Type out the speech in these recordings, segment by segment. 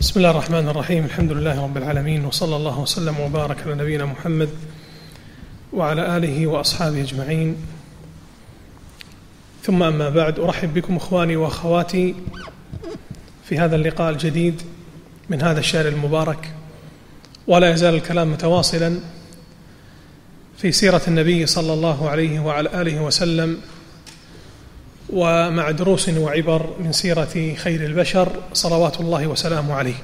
بسم الله الرحمن الرحيم. الحمد لله رب العالمين، وصلى الله وسلم وبارك على نبينا محمد وعلى آله وأصحابه أجمعين، ثم أما بعد. أرحب بكم إخواني وأخواتي في هذا اللقاء الجديد من هذا الشهر المبارك، ولا يزال الكلام متواصلا في سيرة النبي صلى الله عليه وعلى آله وسلم، ومع دروس وعبر من سيرة خير البشر صلوات الله وسلامه عليه.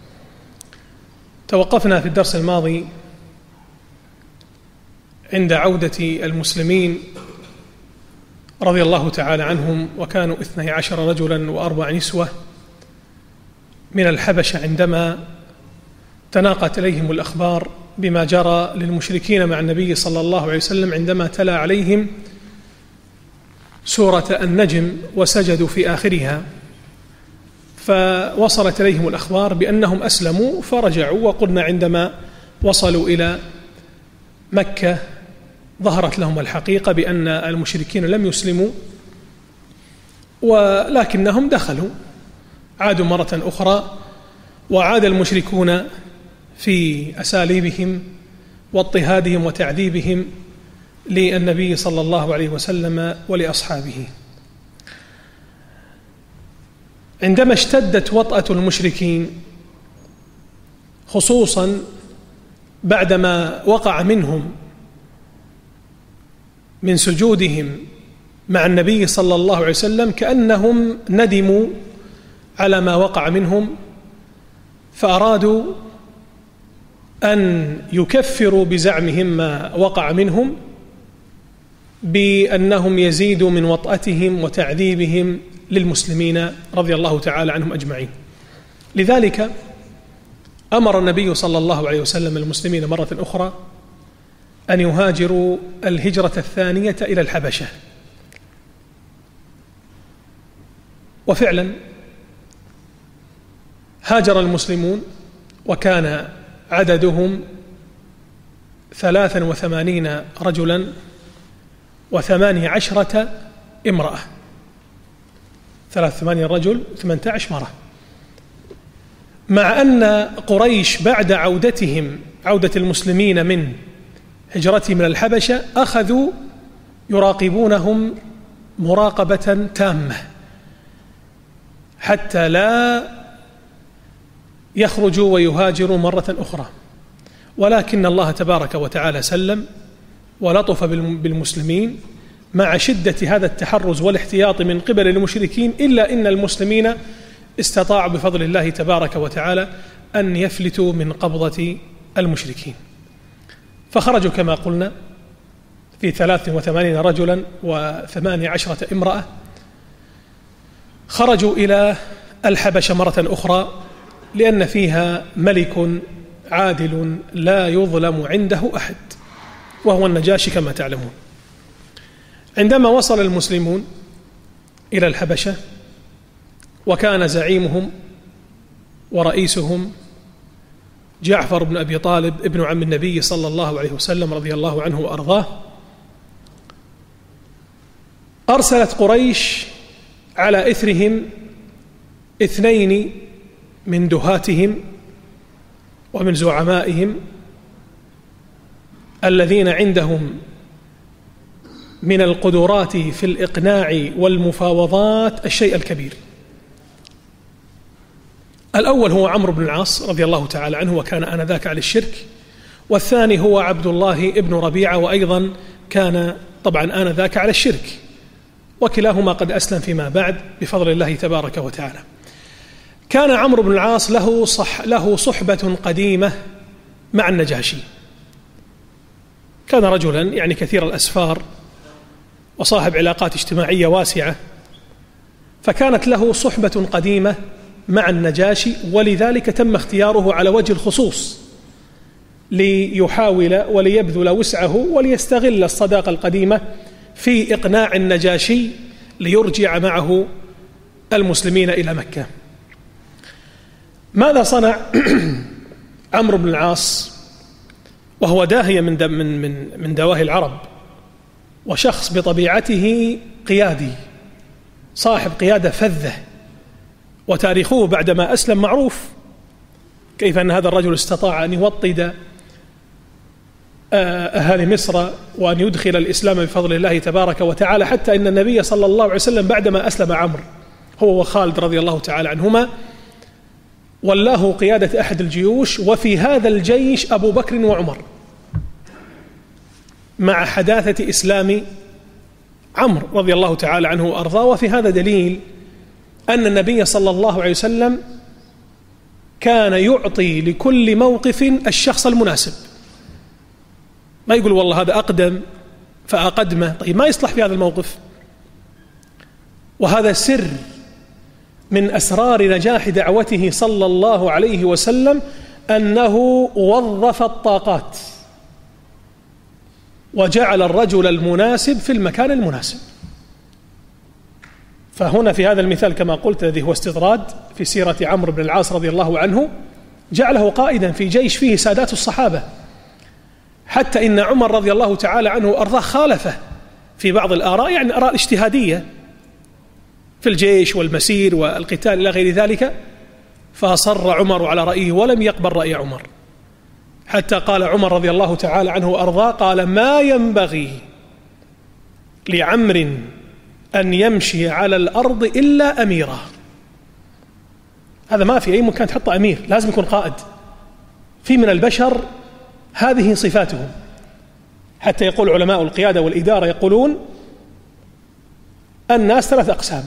توقفنا في الدرس الماضي عند عودة المسلمين رضي الله تعالى عنهم، وكانوا 12 رجلا و4 نسوة من الحبشة، عندما تناقلت إليهم الأخبار بما جرى للمشركين مع النبي صلى الله عليه وسلم عندما تلا عليهم سورة النجم وسجدوا في آخرها، فوصلت إليهم الأخبار بأنهم أسلموا فرجعوا. وقلنا عندما وصلوا إلى مكة ظهرت لهم الحقيقة بأن المشركين لم يسلموا، ولكنهم دخلوا، عادوا مرة أخرى، وعاد المشركون في أساليبهم واضطهادهم وتعذيبهم للنبي صلى الله عليه وسلم ولأصحابه. عندما اشتدت وطأة المشركين، خصوصا بعدما وقع منهم من سجودهم مع النبي صلى الله عليه وسلم، كأنهم ندموا على ما وقع منهم، فأرادوا أن يكفروا بزعمهم ما وقع منهم بأنهم يزيدوا من وطأتهم وتعذيبهم للمسلمين رضي الله تعالى عنهم أجمعين. لذلك أمر النبي صلى الله عليه وسلم المسلمين مرة أخرى أن يهاجروا الهجرة الثانية إلى الحبشة، وفعلا هاجر المسلمون، وكان عددهم 83 رجلا و18 امرأة. 83 رجل 18 امرأة، مع أن قريش بعد عودة المسلمين من هجرتهم من الحبشة أخذوا يراقبونهم مراقبة تامة حتى لا يخرجوا ويهاجروا مرة أخرى، ولكن الله تبارك وتعالى سلم ولطف بالمسلمين مع شدة هذا التحرز والاحتياط من قبل المشركين، إلا إن المسلمين استطاعوا بفضل الله تبارك وتعالى أن يفلتوا من قبضة المشركين، فخرجوا كما قلنا في 83 رجلا و18 امرأة. خرجوا إلى الحبشة مرة أخرى، لأن فيها ملك عادل لا يظلم عنده أحد، وهو النجاشي كما تعلمون. عندما وصل المسلمون إلى الحبشة، وكان زعيمهم ورئيسهم جعفر بن أبي طالب ابن عم النبي صلى الله عليه وسلم رضي الله عنه وأرضاه، أرسلت قريش على إثرهم 2 من دهاتهم ومن زعمائهم الذين عندهم من القدرات في الإقناع والمفاوضات الشيء الكبير. الأول هو عمرو بن العاص رضي الله تعالى عنه، وكان آنذاك على الشرك، والثاني هو عبد الله ابن ربيعة، وأيضا كان طبعا آنذاك على الشرك، وكلاهما قد أسلم فيما بعد بفضل الله تبارك وتعالى. كان عمرو بن العاص له صحبة قديمة مع النجاشي، كان رجلا يعني كثير الأسفار وصاحب علاقات اجتماعية واسعة، فكانت له صحبة قديمة مع النجاشي، ولذلك تم اختياره على وجه الخصوص ليحاول وليبذل وسعه وليستغل الصداقة القديمة في إقناع النجاشي ليرجع معه المسلمين إلى مكة. ماذا صنع عمرو بن العاص وهو داهية من دواهي العرب، وشخص بطبيعته قيادي صاحب قيادة فذة، وتاريخه بعدما أسلم معروف، كيف أن هذا الرجل استطاع أن يوطد أهالي مصر وأن يدخل الإسلام بفضل الله تبارك وتعالى، حتى إن النبي صلى الله عليه وسلم بعدما أسلم عمرو هو وخالد رضي الله تعالى عنهما ولاه قيادة أحد الجيوش، وفي هذا الجيش أبو بكر وعمر مع حداثة إسلام عمرو رضي الله تعالى عنه وأرضاه. وفي هذا دليل أن النبي صلى الله عليه وسلم كان يعطي لكل موقف الشخص المناسب، ما يقول والله هذا أقدم فأقدمه، طيب ما يصلح في هذا الموقف. وهذا سر من أسرار نجاح دعوته صلى الله عليه وسلم، أنه وظف الطاقات وجعل الرجل المناسب في المكان المناسب. فهنا في هذا المثال كما قلت الذي هو استطراد في سيرة عمرو بن العاص رضي الله عنه، جعله قائدا في جيش فيه سادات الصحابة، حتى إن عمر رضي الله تعالى عنه وأرضاه خالفه في بعض الآراء، يعني آراء اجتهادية في الجيش والمسير والقتال إلى غير ذلك، فأصر عمر على رأيه ولم يقبل رأي عمر، حتى قال عمر رضي الله تعالى عنه وأرضاه قال: ما ينبغي لعمر أن يمشي على الأرض إلا أميرا. هذا ما في أي مكان تحط أمير، لازم يكون قائد. في من البشر هذه صفاتهم، حتى يقول علماء القيادة والإدارة يقولون الناس 3 أقسام: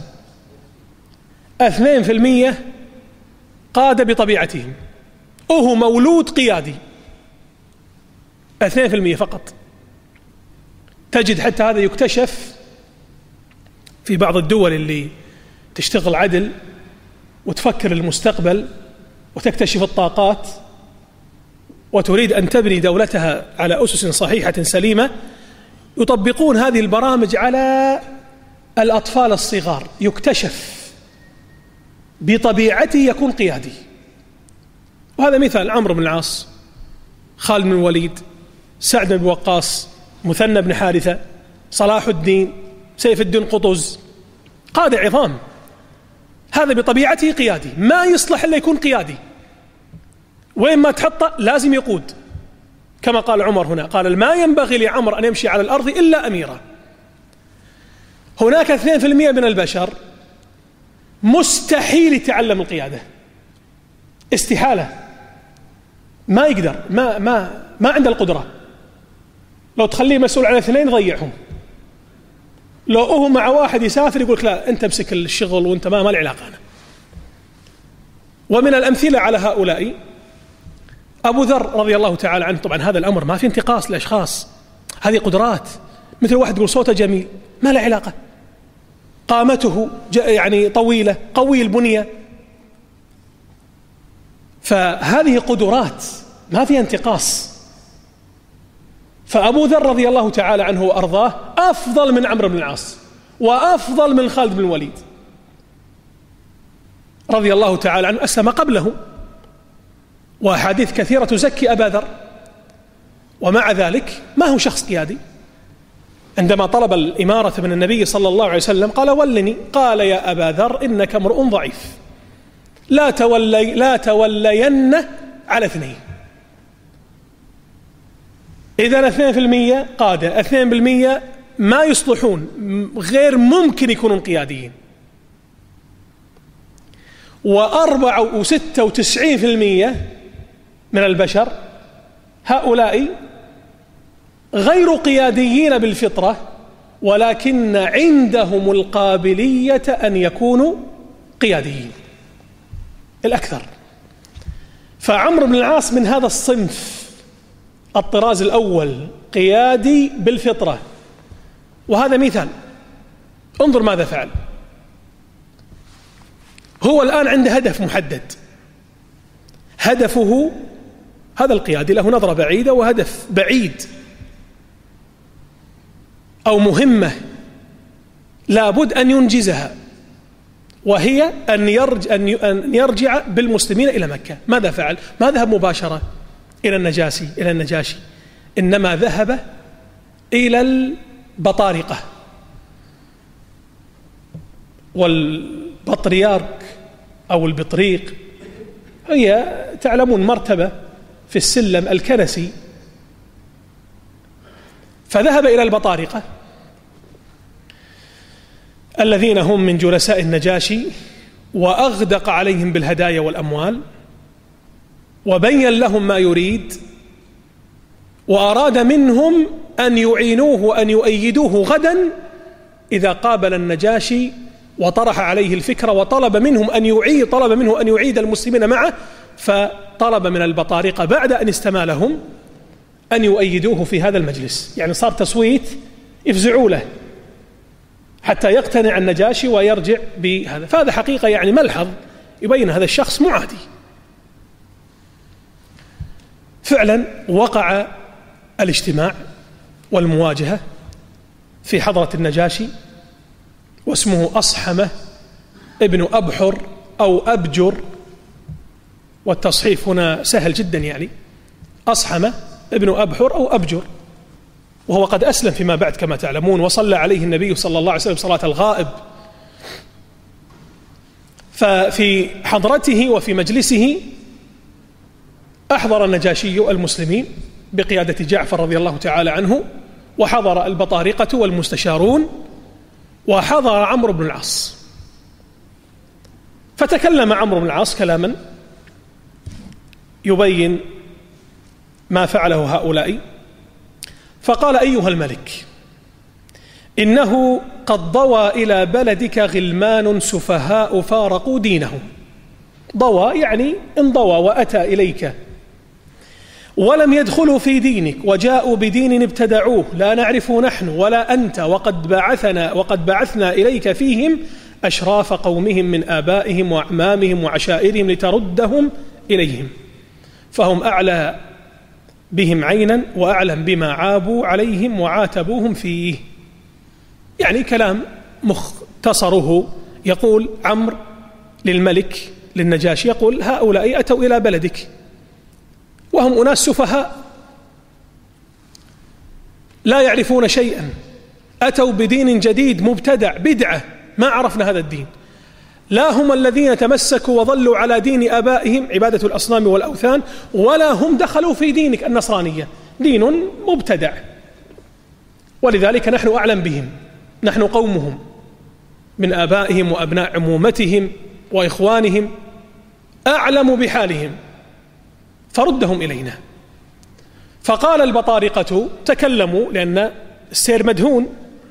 2% قادة بطبيعتهم وهو مولود قيادي، 2% فقط. تجد حتى هذا يكتشف في بعض الدول اللي تشتغل عدل وتفكر المستقبل وتكتشف الطاقات وتريد أن تبني دولتها على أسس صحيحة سليمة، يطبقون هذه البرامج على الأطفال الصغار، يكتشف بطبيعته يكون قيادي. وهذا مثال عمرو بن العاص، خالد بن الوليد، سعد بن وقاص، مثنى بن حارثة، صلاح الدين، سيف الدين قطز، قادة عظام. هذا بطبيعته قيادي، ما يصلح إلا يكون قيادي، وين ما تحطه لازم يقود، كما قال عمر هنا، قال: ما ينبغي لعمر أن يمشي على الأرض إلا أميرا. هناك 2% من البشر مستحيل يتعلم القيادة، استحالة، ما يقدر، ما عنده القدرة. لو تخليه مسؤول عن 2 يضيعهم، لو هو مع واحد يسافر يقولك لا أنت امسك الشغل وأنت ما له علاقة أنا. ومن الأمثلة على هؤلاء أبو ذر رضي الله تعالى عنه. طبعا هذا الأمر ما في انتقاص لأشخاص، هذه قدرات، مثل واحد يقول صوته جميل، ما له علاقة، قامته يعني طويلة، قوي البنية، فهذه قدرات ما فيها انتقاص. فأبو ذر رضي الله تعالى عنه وأرضاه أفضل من عمرو بن العاص وأفضل من خالد بن الوليد رضي الله تعالى عنه، أسلم قبله، وأحاديث كثيرة تزكي أبا ذر، ومع ذلك ما هو شخص قيادي. عندما طلب الإمارة من النبي صلى الله عليه وسلم قال: ولني. قال: يا أبا ذر إنك امرؤ ضعيف، لا تولين على 2. إذن 2% قادة، 2% ما يصلحون، غير ممكن يكونون قياديين. 96% من البشر هؤلاء غير قياديين بالفطرة، ولكن عندهم القابلية أن يكونوا قياديين الأكثر. فعمرو بن العاص من هذا الصنف، الطراز الأول، قيادي بالفطرة. وهذا مثال، انظر ماذا فعل. هو الآن عنده هدف محدد، هدفه هذا القيادي له نظرة بعيدة وهدف بعيد أو مهمة لابد أن ينجزها، وهي أن يرجع بالمسلمين إلى مكة. ماذا فعل؟ ما ذهب مباشرة إلى النجاشي، إنما ذهب إلى البطارقة والبطريرك أو البطريق هي تعلمون مرتبة في السلم الكنسي، فذهب إلى البطارقة الذين هم من جلساء النجاشي وأغدق عليهم بالهدايا والأموال وبين لهم ما يريد، وأراد منهم أن يعينوه وأن يؤيدوه غدا إذا قابل النجاشي وطرح عليه الفكرة، وطلب منهم أن يعيد المسلمين معه، فطلب من البطارقة بعد أن استمالهم أن يؤيدوه في هذا المجلس. يعني صار تصويت يفزعوا له حتى يقتنع النجاشي ويرجع بهذا. فهذا حقيقة يعني ملحظ يبين هذا الشخص معادي. فعلا وقع الاجتماع والمواجهة في حضرة النجاشي، واسمه أصحمة ابن أبحر أو أبجر، والتصحيف هنا سهل جدا، يعني أصحمة ابن أبحر أو أبجر، وهو قد أسلم فيما بعد كما تعلمون، وصلى عليه النبي صلى الله عليه وسلم صلاة الغائب. ففي حضرته وفي مجلسه أحضر النجاشي المسلمين بقيادة جعفر رضي الله تعالى عنه، وحضر البطارقة والمستشارون، وحضر عمرو بن العاص. فتكلم عمرو بن العاص كلاما يبين ما فعله هؤلاء، فقال: أيها الملك، إنه قد ضوى إلى بلدك غلمان سفهاء فارقوا دينهم. ضوى يعني انضوى وأتى إليك، ولم يدخلوا في دينك، وجاءوا بدين ابتدعوه لا نعرفه نحن ولا أنت، وقد بعثنا إليك فيهم أشراف قومهم من آبائهم وأعمامهم وعشائرهم لتردهم إليهم، فهم أعلى بهم عينا وأعلم بما عابوا عليهم وعاتبوهم فيه. يعني كلام مختصره، يقول عمرو للملك للنجاشي، يقول: هؤلاء أتوا إلى بلدك وهم أناس سفهاء لا يعرفون شيئا، أتوا بدين جديد مبتدع بدعة، ما عرفنا هذا الدين، لا هم الذين تمسكوا وظلوا على دين آبائهم عبادة الأصنام والأوثان، ولا هم دخلوا في دينك النصرانية، دين مبتدع، ولذلك نحن أعلم بهم، نحن قومهم من آبائهم وأبناء عمومتهم وإخوانهم، أعلم بحالهم، فردهم إلينا. فقال البطارقة، تكلموا لأن السير مدهون،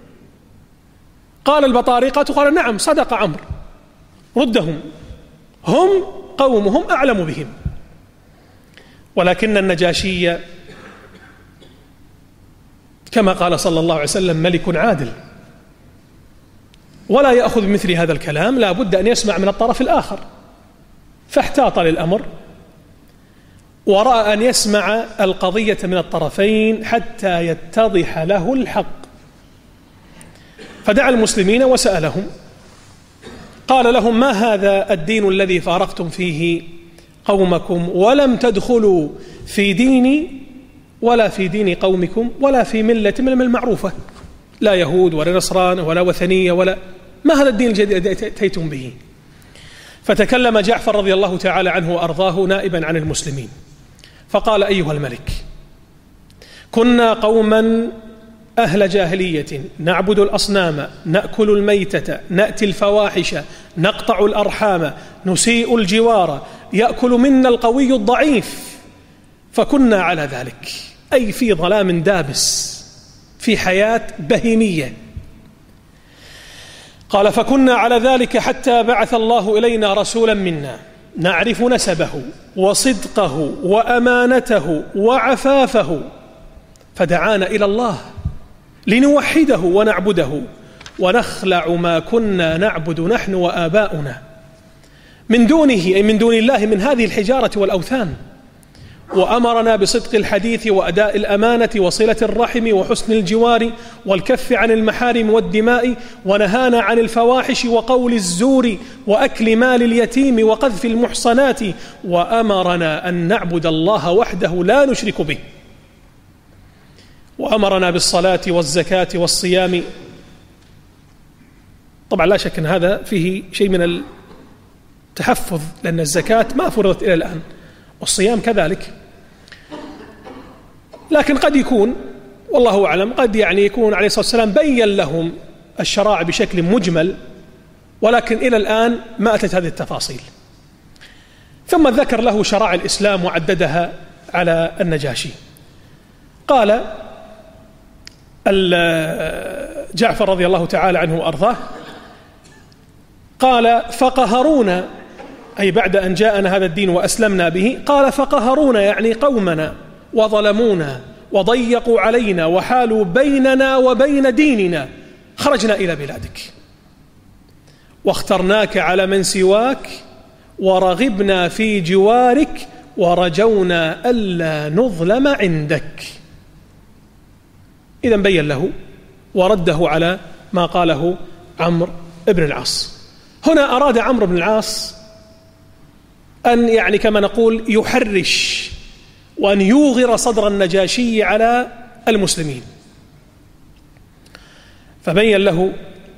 قال البطارقة: قال: نعم صدق عمرو، ردهم، هم قومهم أعلم بهم. ولكن النجاشي كما قال صلى الله عليه وسلم ملك عادل، ولا يأخذ بمثل هذا الكلام، لا بد أن يسمع من الطرف الآخر، فاحتاط للأمر ورأى أن يسمع القضية من الطرفين حتى يتضح له الحق، فدعا المسلمين وسألهم، قال لهم: ما هذا الدين الذي فارقتم فيه قومكم ولم تدخلوا في ديني ولا في دين قومكم ولا في ملة من المعروفة، لا يهود ولا نصران ولا وثنية ولا، ما هذا الدين الجديد الذي أتيتم به؟ فتكلم جعفر رضي الله تعالى عنه وأرضاه نائبا عن المسلمين، فقال: أيها الملك، كنا قوما أهل جاهلية نعبد الأصنام، نأكل الميتة، نأتي الفواحش، نقطع الأرحام، نسيء الجوار، يأكل منا القوي الضعيف، فكنا على ذلك، أي في ظلام دابس، في حياة بهيمية. قال: فكنا على ذلك حتى بعث الله إلينا رسولا منا نعرف نسبه وصدقه وأمانته وعفافه، فدعانا إلى الله لنوحده ونعبده ونخلع ما كنا نعبد نحن وآباؤنا من دونه، أي من دون الله، من هذه الحجارة والأوثان، وأمرنا بصدق الحديث وأداء الأمانة وصلة الرحم وحسن الجوار والكف عن المحارم والدماء، ونهانا عن الفواحش وقول الزور وأكل مال اليتيم وقذف المحصنات، وأمرنا أن نعبد الله وحده لا نشرك به، وأمرنا بالصلاة والزكاة والصيام. طبعا لا شك أن هذا فيه شيء من تحفظ، لأن الزكاة ما فرضت إلى الآن والصيام كذلك. لكن قد يكون والله أعلم قد يكون عليه الصلاة والسلام بين لهم الشرائع بشكل مجمل، ولكن إلى الآن ما أتت هذه التفاصيل. ثم ذكر له شرائع الإسلام وعددها على النجاشي. قال جعفر رضي الله تعالى عنه وأرضاه قال فقهرونا، أي بعد أن جاءنا هذا الدين وأسلمنا به، قال فقهرونا يعني قومنا وظلمونا وضيقوا علينا وحالوا بيننا وبين ديننا، خرجنا إلى بلادك واخترناك على من سواك ورغبنا في جوارك ورجونا ألا نظلم عندك. إذن بين له ورده على ما قاله عمرو بن العاص. هنا أراد عمرو بن العاص أن كما نقول يحرش وأن يوغر صدر النجاشي على المسلمين، فبين له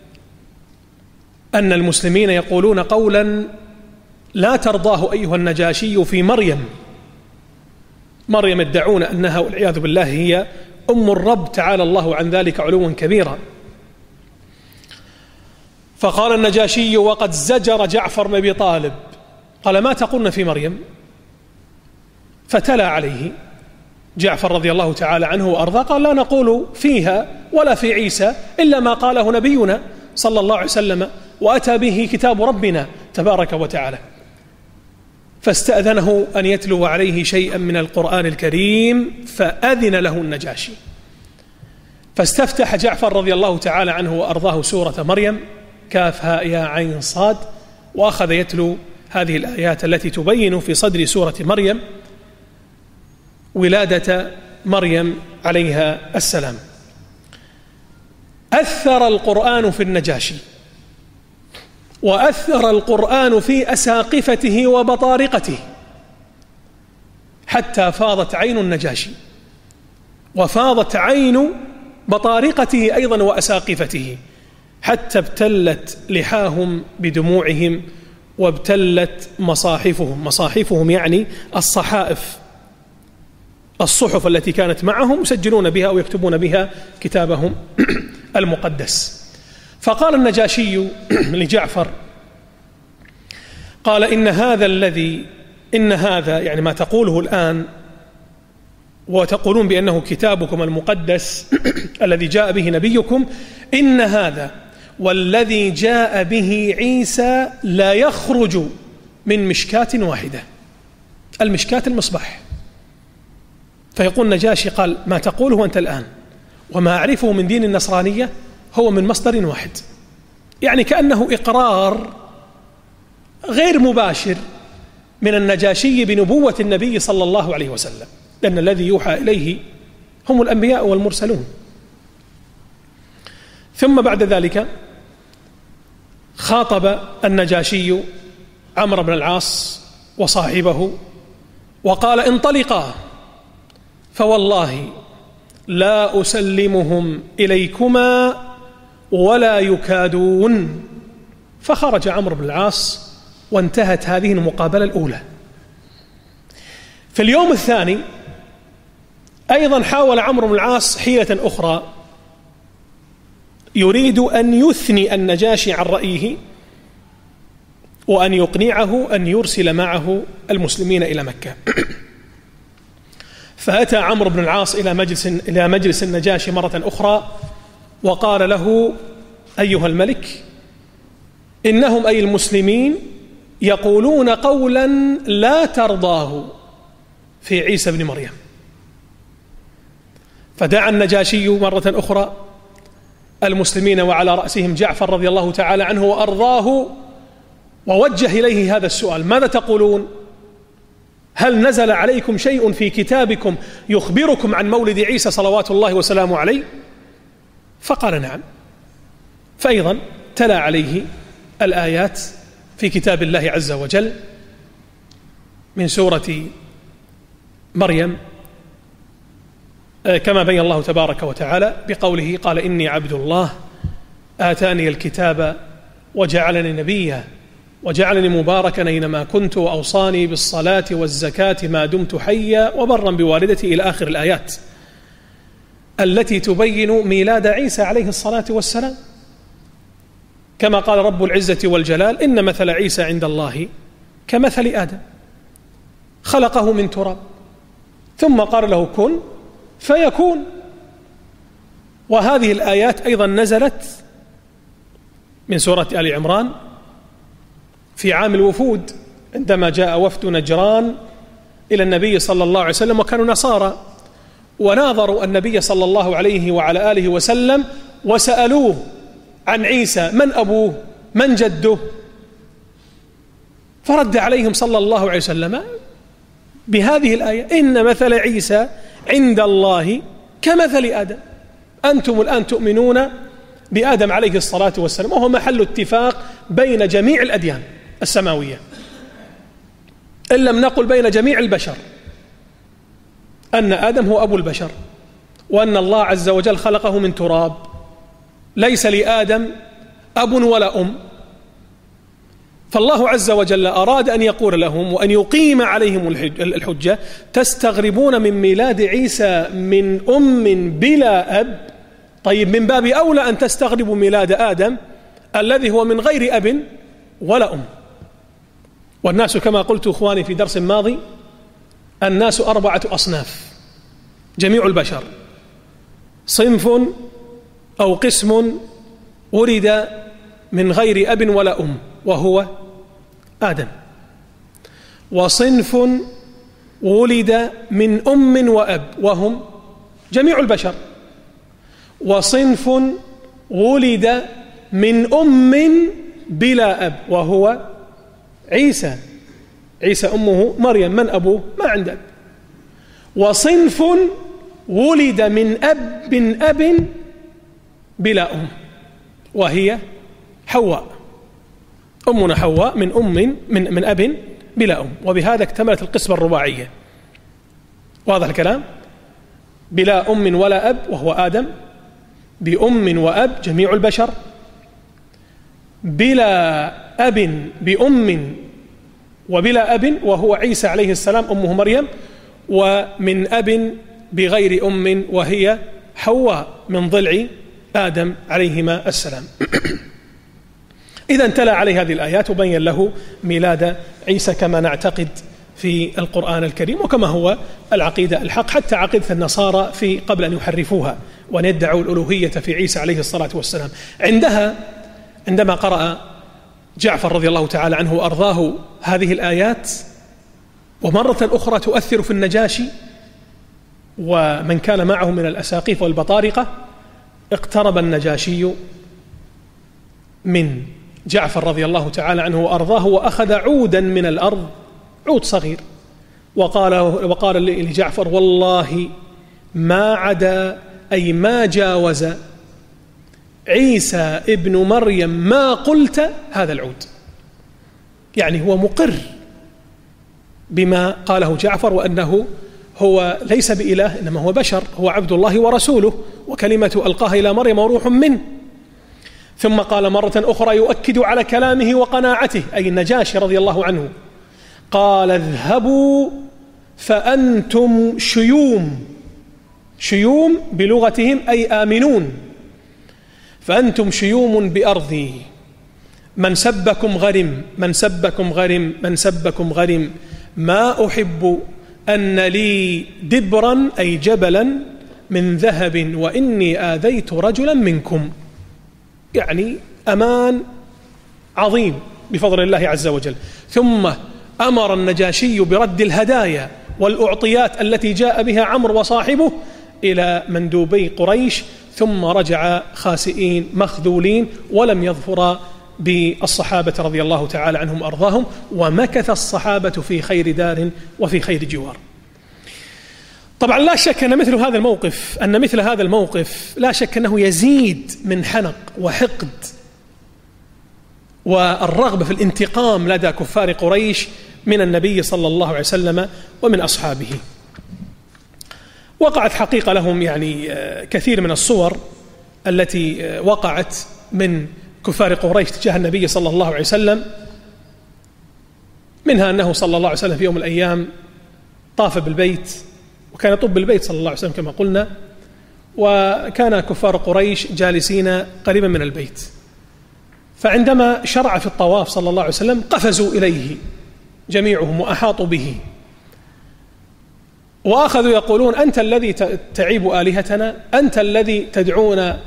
أن المسلمين يقولون قولا لا ترضاه أيها النجاشي في مريم يدعون أنها والعياذ بالله هي أم الرب تعالى الله عن ذلك علوا كبيرا. فقال النجاشي وقد زجر جعفر بن أبي طالب، قال ما تقولن في مريم؟ فتلا عليه جعفر رضي الله تعالى عنه وأرضاه قال لا نقول فيها ولا في عيسى إلا ما قاله نبينا صلى الله عليه وسلم وأتى به كتاب ربنا تبارك وتعالى. فاستأذنه أن يتلو عليه شيئا من القرآن الكريم فأذن له النجاشي، فاستفتح جعفر رضي الله تعالى عنه وأرضاه سورة مريم كاف هاء يا عين صاد، وأخذ يتلو هذه الآيات التي تبين في صدر سورة مريم ولادة مريم عليها السلام. أثر القرآن في النجاشي وأثر القرآن في أساقفته وبطارقته حتى فاضت عين النجاشي وفاضت عين بطارقته أيضا وأساقفته، حتى ابتلت لحاهم بدموعهم وابتلت مصاحفهم يعني الصحف التي كانت معهم يسجلون بها أو يكتبون بها كتابهم المقدس. فقال النجاشي لجعفر قال إن هذا يعني ما تقوله الآن وتقولون بأنه كتابكم المقدس الذي جاء به نبيكم، إن هذا والذي جاء به عيسى لا يخرج من مشكاة واحدة، المشكاة المصباح. فيقول نجاشي قال ما تقوله أنت الآن وما أعرفه من دين النصرانية هو من مصدر واحد، يعني كأنه إقرار غير مباشر من النجاشي بنبوة النبي صلى الله عليه وسلم، لأن الذي يوحى إليه هم الأنبياء والمرسلون. ثم بعد ذلك خاطب النجاشي عمرو بن العاص وصاحبه وقال انطلقا فوالله لا أسلمهم إليكما ولا يكادون. فخرج عمرو بن العاص وانتهت هذه المقابلة الأولى. في اليوم الثاني أيضا حاول عمرو بن العاص حيلة أخرى، يريد أن يثني النجاشي عن رأيه وأن يقنعه أن يرسل معه المسلمين إلى مكة. فأتى عمرو بن العاص إلى مجلس النجاشي مرة أخرى وقال له أيها الملك إنهم أي المسلمين يقولون قولا لا ترضاه في عيسى بن مريم. فدعا النجاشي مرة أخرى المسلمين وعلى رأسهم جعفر رضي الله تعالى عنه وأرضاه ووجه إليه هذا السؤال: ماذا تقولون؟ هل نزل عليكم شيء في كتابكم يخبركم عن مولد عيسى صلوات الله وسلامه عليه؟ فقال نعم. فأيضا تلا عليه الآيات في كتاب الله عز وجل من سورة مريم كما بين الله تبارك وتعالى بقوله: قال إني عبد الله آتاني الكتاب وجعلني نبيا وجعلني مباركا أينما كنت وأوصاني بالصلاة والزكاة ما دمت حيا وبرا بوالدتي إلى آخر الآيات التي تبين ميلاد عيسى عليه الصلاة والسلام. كما قال رب العزة والجلال: إن مثل عيسى عند الله كمثل آدم خلقه من تراب ثم قال له كن فيكون. وهذه الآيات أيضا نزلت من سورة آل عمران في عام الوفود، عندما جاء وفد نجران إلى النبي صلى الله عليه وسلم وكانوا نصارى، وناظروا النبي صلى الله عليه وعلى آله وسلم وسألوه عن عيسى: من أبوه؟ من جده؟ فرد عليهم صلى الله عليه وسلم بهذه الآية: إن مثل عيسى عند الله كمثل آدم. أنتم الآن تؤمنون بآدم عليه الصلاة والسلام، وهو محل اتفاق بين جميع الأديان السماوية، إن لم نقل بين جميع البشر، أن آدم هو أبو البشر، وأن الله عز وجل خلقه من تراب، ليس لآدم أب ولا أم. فالله عز وجل أراد أن يقول لهم وأن يقيم عليهم الحجة: تستغربون من ميلاد عيسى من أم بلا أب؟ طيب، من باب أولى أن تستغربوا ميلاد آدم الذي هو من غير أب ولا أم. والناس كما قلت إخواني في درس ماضي، الناس 4 أصناف، جميع البشر: صنف أو قسم ولد من غير أب ولا أم وهو آدم، وصنف ولد من أم وأب وهم جميع البشر، وصنف ولد من أم بلا أب وهو عيسى أمه مريم، من أبوه؟ ما عنده أب. وصنف ولد من أب بلا أم وهي حواء، أمنا حواء من أب بلا أم. وبهذا اكتملت القسمة الرباعية. واضح الكلام؟ بلا أم ولا أب وهو آدم، بأم وأب جميع البشر، بلا أب بأم وبلا أب وهو عيسى عليه السلام أمه مريم، ومن أب بغير أم وهي حواء من ضلع آدم عليهما السلام. إذا تلا عليه هذه الآيات وبين له ميلاد عيسى كما نعتقد في القرآن الكريم، وكما هو العقيدة الحق، حتى عقيدة النصارى في قبل أن يحرفوها وأن يدعوا الألوهية في عيسى عليه الصلاة والسلام. عندما قرأ جعفر رضي الله تعالى عنه وأرضاه هذه الآيات، ومرة أخرى تؤثر في النجاشي ومن كان معه من الأساقيف والبطارقة، اقترب النجاشي من جعفر رضي الله تعالى عنه وأرضاه وأخذ عودا من الأرض، عود صغير، وقال لجعفر: والله ما عدا أي ما جاوز عيسى ابن مريم ما قلت هذا العود. يعني هو مقر بما قاله جعفر، وأنه هو ليس بإله إنما هو بشر، هو عبد الله ورسوله، وكلمة ألقاها إلى مريم وروح منه. ثم قال مرة أخرى يؤكد على كلامه وقناعته، أي النجاشي رضي الله عنه، قال: اذهبوا فأنتم شيوم بلغتهم أي آمنون، فأنتم شيوم بأرضي، من سبكم غرم، ما أحب أن لي دبرا أي جبلا من ذهب وإني آذيت رجلا منكم. يعني أمان عظيم بفضل الله عز وجل. ثم أمر النجاشي برد الهدايا والأعطيات التي جاء بها عمرو وصاحبه إلى مندوبي قريش، ثم رجع خاسئين مخذولين ولم يظفر بالصحابة رضي الله تعالى عنهم أرضاهم، ومكث الصحابة في خير دار وفي خير جوار. طبعا لا شك أن مثل هذا الموقف لا شك أنه يزيد من حنق وحقد والرغبة في الانتقام لدى كفار قريش من النبي صلى الله عليه وسلم ومن أصحابه. وقعت حقيقة لهم يعني كثير من الصور التي وقعت من كفار قريش تجاه النبي صلى الله عليه وسلم، منها أنه صلى الله عليه وسلم في يوم من الأيام طاف بالبيت، وكان يطوف بالبيت صلى الله عليه وسلم كما قلنا، وكان كفار قريش جالسين قريبا من البيت، فعندما شرع في الطواف صلى الله عليه وسلم قفزوا إليه جميعهم وأحاطوا به، وأخذوا يقولون: أنت الذي تعيب آلهتنا، أنت الذي تدعونا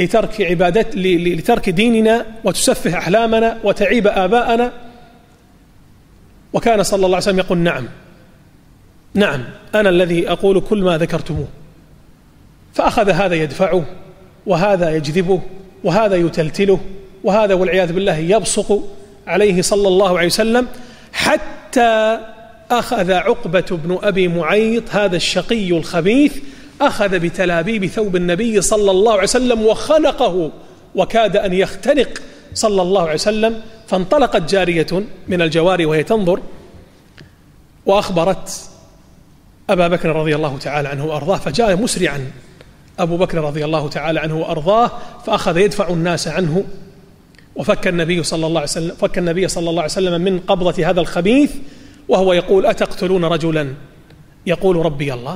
لترك ديننا وتسفه أحلامنا وتعيب آباءنا. وكان صلى الله عليه وسلم يقول: نعم أنا الذي أقول كل ما ذكرتموه. فأخذ هذا يدفعه، وهذا يجذبه، وهذا يتلتله، وهذا والعياذ بالله يبصق عليه صلى الله عليه وسلم، حتى أخذ عقبة بن أبي معيط هذا الشقي الخبيث، أخذ بتلابيب ثوب النبي صلى الله عليه وسلم وخنقه، وكاد أن يختنق صلى الله عليه وسلم. فانطلقت جارية من الجواري وهي تنظر، وأخبرت أبا بكر رضي الله تعالى عنه وأرضاه، فجاء مسرعا أبو بكر رضي الله تعالى عنه وأرضاه، فأخذ يدفع الناس عنه، وفك النبي صلى الله عليه وسلم من قبضة هذا الخبيث، وهو يقول: أتقتلون رجلا يقول ربي الله؟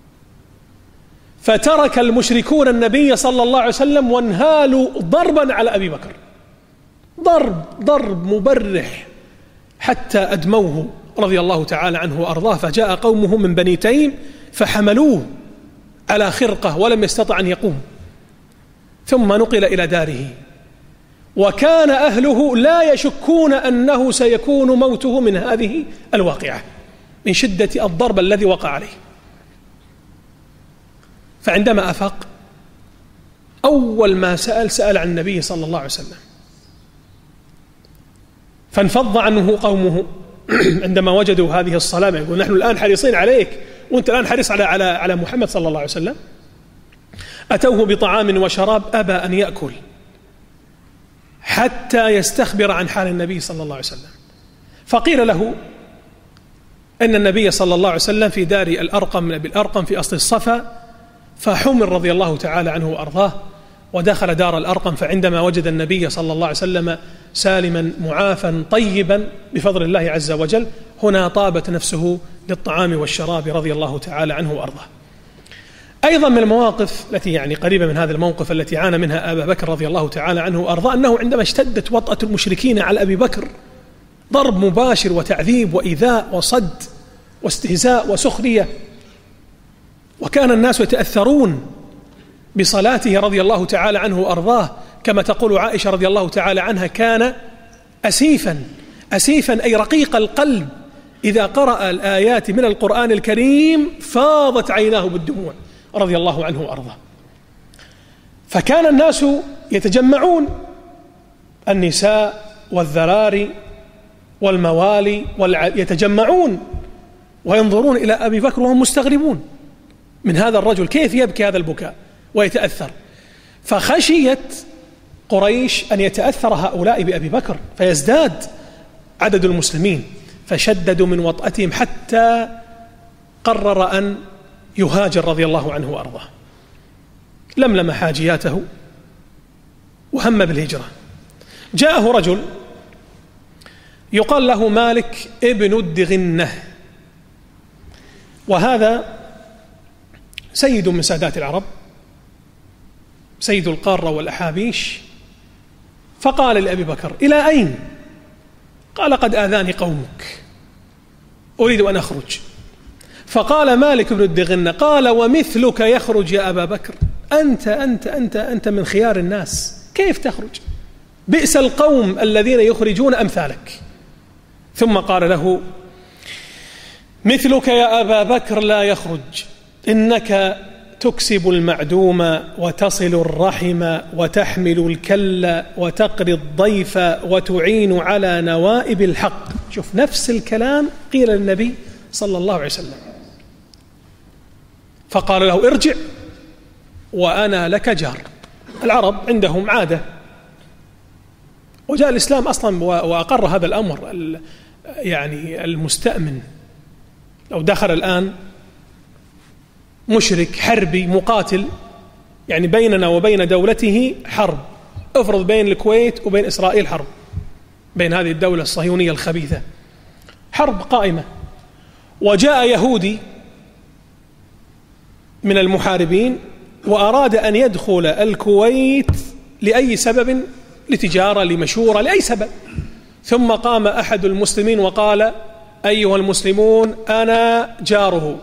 فترك المشركون النبي صلى الله عليه وسلم وانهالوا ضربا على أبي بكر، ضرب مبرح، حتى أدموه رضي الله تعالى عنه وأرضاه. فجاء قومه من بني تيم فحملوه على خرقة ولم يستطع أن يقوم، ثم نقل إلى داره، وكان أهله لا يشكون أنه سيكون موته من هذه الواقعة من شدة الضرب الذي وقع عليه. فعندما أفاق أول ما سأل عن النبي صلى الله عليه وسلم، فانفض عنه قومه عندما وجدوا هذه الصلامة، يقول: نحن الآن حريصين عليك، وأنت الآن حريص على محمد صلى الله عليه وسلم. أتوه بطعام وشراب، أبى أن يأكل حتى يستخبر عن حال النبي صلى الله عليه وسلم. فقيل له أن النبي صلى الله عليه وسلم في دار الأرقم من أبي الأرقم في أصل الصفا، فحمل رضي الله تعالى عنه وأرضاه ودخل دار الأرقم. فعندما وجد النبي صلى الله عليه وسلم سالما معافا طيبا بفضل الله عز وجل، هنا طابت نفسه للطعام والشراب رضي الله تعالى عنه وأرضاه. أيضا من المواقف التي قريبة من هذا الموقف التي عانى منها أبا بكر رضي الله تعالى عنه وأرضاه، أنه عندما اشتدت وطأة المشركين على أبي بكر، ضرب مباشر وتعذيب وإيذاء وصد واستهزاء وسخرية، وكان الناس يتأثرون بصلاته رضي الله تعالى عنه وأرضاه، كما تقول عائشة رضي الله تعالى عنها: كان أسيفا أي رقيق القلب، إذا قرأ الآيات من القرآن الكريم فاضت عيناه بالدموع رضي الله عنه وأرضاه. فكان الناس يتجمعون، النساء والذراري والموالي يتجمعون وينظرون إلى أبي بكر وهم مستغربون من هذا الرجل، كيف يبكي هذا البكاء ويتأثر. فخشيت قريش أن يتأثر هؤلاء بأبي بكر فيزداد عدد المسلمين، فشددوا من وطأتهم حتى قرر أن يهاجر رضي الله عنه وأرضاه. لملم حاجياته وهم بالهجرة. جاءه رجل يقال له مالك ابن الدغنة، وهذا سيد من سادات العرب، سيد القارة والأحابيش. فقال لأبي بكر: إلى أين؟ قال: قد آذاني قومك، أريد أن أخرج. فقال مالك بن الدغنة: قال: ومثلك يخرج يا أبا بكر؟ أنت من خيار الناس، كيف تخرج؟ بئس القوم الذين يخرجون أمثالك. ثم قال له: مثلك يا أبا بكر لا يخرج، إنك تكسب المعدوم وتصل الرحم وتحمل الكل وتقري الضيف وتعين على نوائب الحق. شوف، نفس الكلام قيل للنبي صلى الله عليه وسلم. فقال له: ارجع وأنا لك جار. العرب عندهم عادة، وجاء الإسلام أصلا وأقر هذا الأمر، المستأمن لو دخل الآن مشرك حربي مقاتل، بيننا وبين دولته حرب، افرض بين الكويت وبين إسرائيل حرب، بين هذه الدولة الصهيونية الخبيثة، حرب قائمة، وجاء يهودي من المحاربين وأراد أن يدخل الكويت لأي سبب، لتجارة، لمشورة، لأي سبب. ثم قام أحد المسلمين وقال: أيها المسلمون، أنا جاره،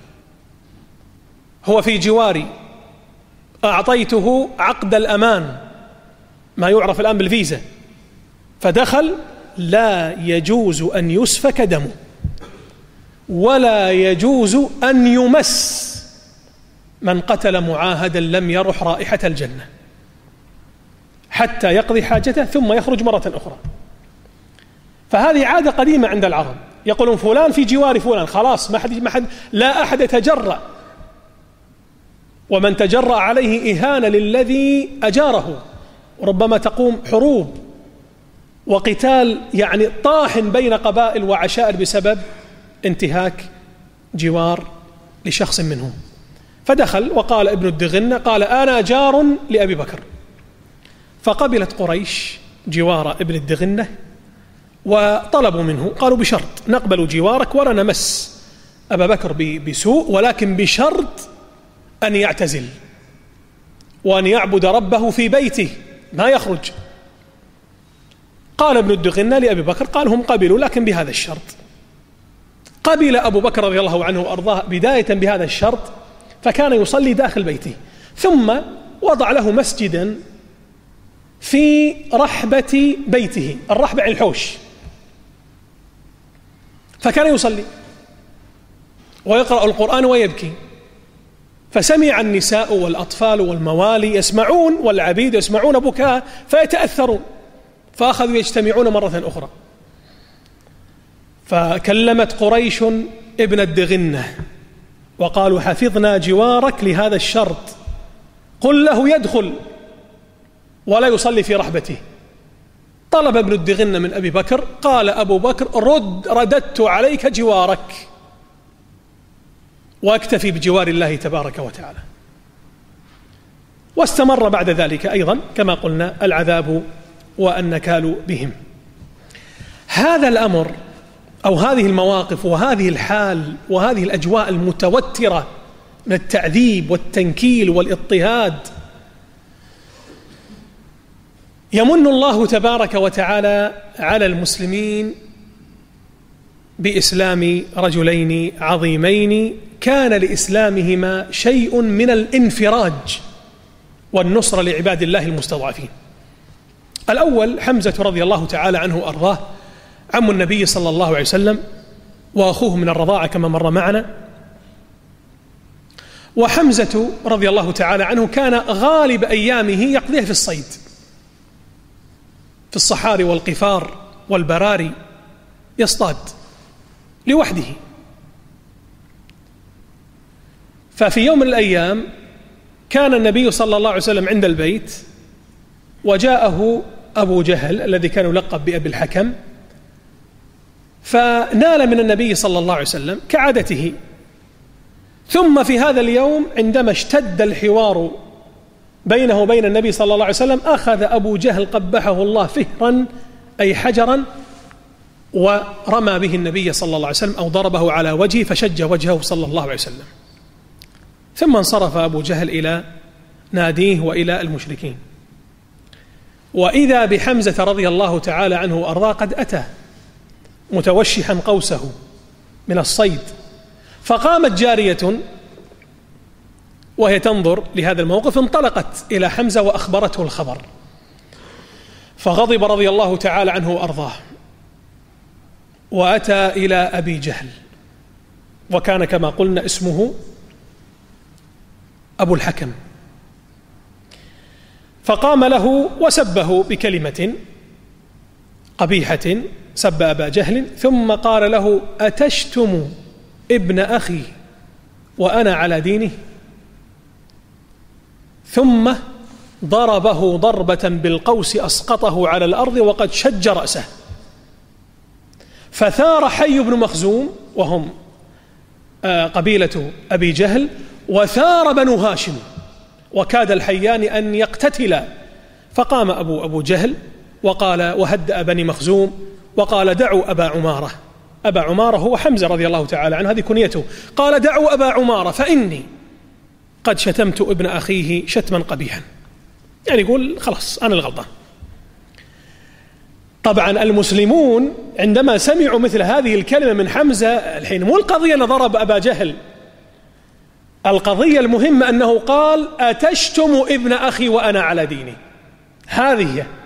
هو في جواري، أعطيته عقد الأمان، ما يعرف الآن بالفيزا، فدخل، لا يجوز أن يسفك دمه، ولا يجوز أن يمس. من قتل معاهدا لم يرح رائحة الجنة حتى يقضي حاجته ثم يخرج مرة أخرى. فهذه عادة قديمة عند العرب، يقولون فلان في جوار فلان، خلاص ما حد لا أحد يتجرأ، ومن تجرأ عليه إهانة للذي أجاره، وربما تقوم حروب وقتال يعني طاحن بين قبائل وعشائر بسبب انتهاك جوار لشخص منهم. فدخل وقال ابن الدغنة، قال: أنا جار لأبي بكر. فقبلت قريش جوار ابن الدغنة وطلبوا منه، قالوا: بشرط نقبل جوارك ولا نمس أبا بكر بسوء، ولكن بشرط أن يعتزل وأن يعبد ربه في بيته ما يخرج. قال ابن الدغنة لأبي بكر، قال: هم قبلوا لكن بهذا الشرط. قبل أبو بكر رضي الله عنه وأرضاه بداية بهذا الشرط، فكان يصلي داخل بيته، ثم وضع له مسجدا في رحبة بيته، الرحبة عن الحوش، فكان يصلي ويقرأ القرآن ويبكي. فسمع النساء والأطفال والموالي يسمعون، والعبيد يسمعون بكاء فيتأثرون، فأخذوا يجتمعون مرة أخرى. فكلمت قريش ابن الدغنة وقالوا: حفظنا جوارك لهذا الشرط، قل له يدخل ولا يصلي في رحبته. طلب ابن الدغنة من أبي بكر، قال أبو بكر: رددت عليك جوارك واكتفي بجوار الله تبارك وتعالى. واستمر بعد ذلك أيضا كما قلنا العذاب والنكال بهم. هذا الأمر أو هذه المواقف وهذه الحال وهذه الأجواء المتوترة من التعذيب والتنكيل والاضطهاد، يمن الله تبارك وتعالى على المسلمين بإسلام رجلين عظيمين كان لإسلامهما شيء من الانفراج والنصر لعباد الله المستضعفين. الأول حمزة رضي الله تعالى عنه وأرضاه، عم النبي صلى الله عليه وسلم وأخوه من الرضاعة كما مر معنا. وحمزة رضي الله تعالى عنه كان غالب أيامه يقضيها في الصيد، في الصحاري والقفار والبراري، يصطاد لوحده. ففي يوم من الأيام كان النبي صلى الله عليه وسلم عند البيت، وجاءه أبو جهل الذي كان يلقب بأبي الحكم، فنال من النبي صلى الله عليه وسلم كعادته. ثم في هذا اليوم عندما اشتد الحوار بينه وبين النبي صلى الله عليه وسلم، أخذ أبو جهل قبحه الله فهرا أي حجرا، ورمى به النبي صلى الله عليه وسلم أو ضربه على وجهه فشج وجهه صلى الله عليه وسلم. ثم انصرف أبو جهل إلى ناديه وإلى المشركين، وإذا بحمزة رضي الله تعالى عنه وأرضاه قد أتى متوشحا قوسه من الصيد. فقامت جارية وهي تنظر لهذا الموقف، انطلقت إلى حمزة وأخبرته الخبر، فغضب رضي الله تعالى عنه وأرضاه وأتى إلى أبي جهل، وكان كما قلنا اسمه أبو الحكم، فقام له وسبه بكلمة قبيحة، سب أبا جهل، ثم قال له: أتشتم ابن أخي وأنا على دينه؟ ثم ضربه ضربة بالقوس أسقطه على الأرض وقد شج رأسه. فثار حي بن مخزوم وهم قبيلة أبي جهل، وثار بنو هاشم، وكاد الحيان أن يقتتلا. فقام أبو جهل وقال وهدأ بني مخزوم وقال: دعوا أبا عمارة أبا عمارة هو حمزة رضي الله تعالى عنه، هذه كنيته. قال: دعوا أبا عمارة فإني قد شتمت ابن أخيه شتما قبيحا، يعني يقول خلاص أنا الغلطان. طبعا المسلمون عندما سمعوا مثل هذه الكلمة من حمزة، الحين مو القضية أنه ضرب أبا جهل، القضية المهمة أنه قال: أتشتم ابن أخي وأنا على ديني، هذه هي.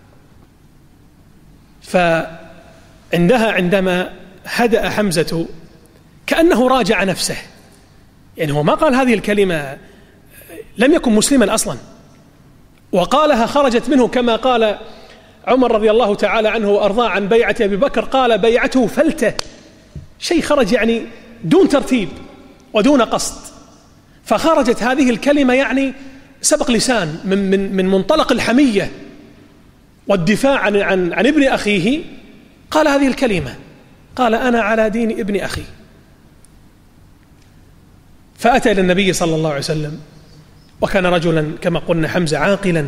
فعندها عندما هدأ حمزة كأنه راجع نفسه، يعني هو ما قال هذه الكلمة، لم يكن مسلما أصلا، وقالها خرجت منه كما قال عمر رضي الله تعالى عنه وأرضاه عن بيعة أبي بكر، قال: بيعته فلتة، شيء خرج يعني دون ترتيب ودون قصد، فخرجت هذه الكلمة يعني سبق لسان من منطلق الحمية والدفاع عن ابن أخيه، قال هذه الكلمة، قال: أنا على دين ابن أخي. فأتى إلى النبي صلى الله عليه وسلم، وكان رجلا كما قلنا حمزة عاقلا،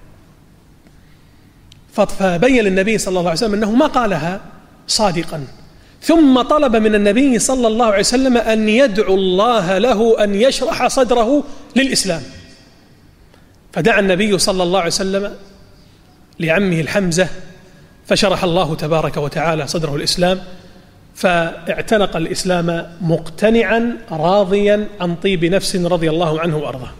فبين للنبي صلى الله عليه وسلم أنه ما قالها صادقا، ثم طلب من النبي صلى الله عليه وسلم أن يدعو الله له أن يشرح صدره للإسلام. فدعا النبي صلى الله عليه وسلم لعمه الحمزة، فشرح الله تبارك وتعالى صدره الإسلام، فاعتنق الإسلام مقتنعا راضيا عن طيب نفس رضي الله عنه وأرضاه.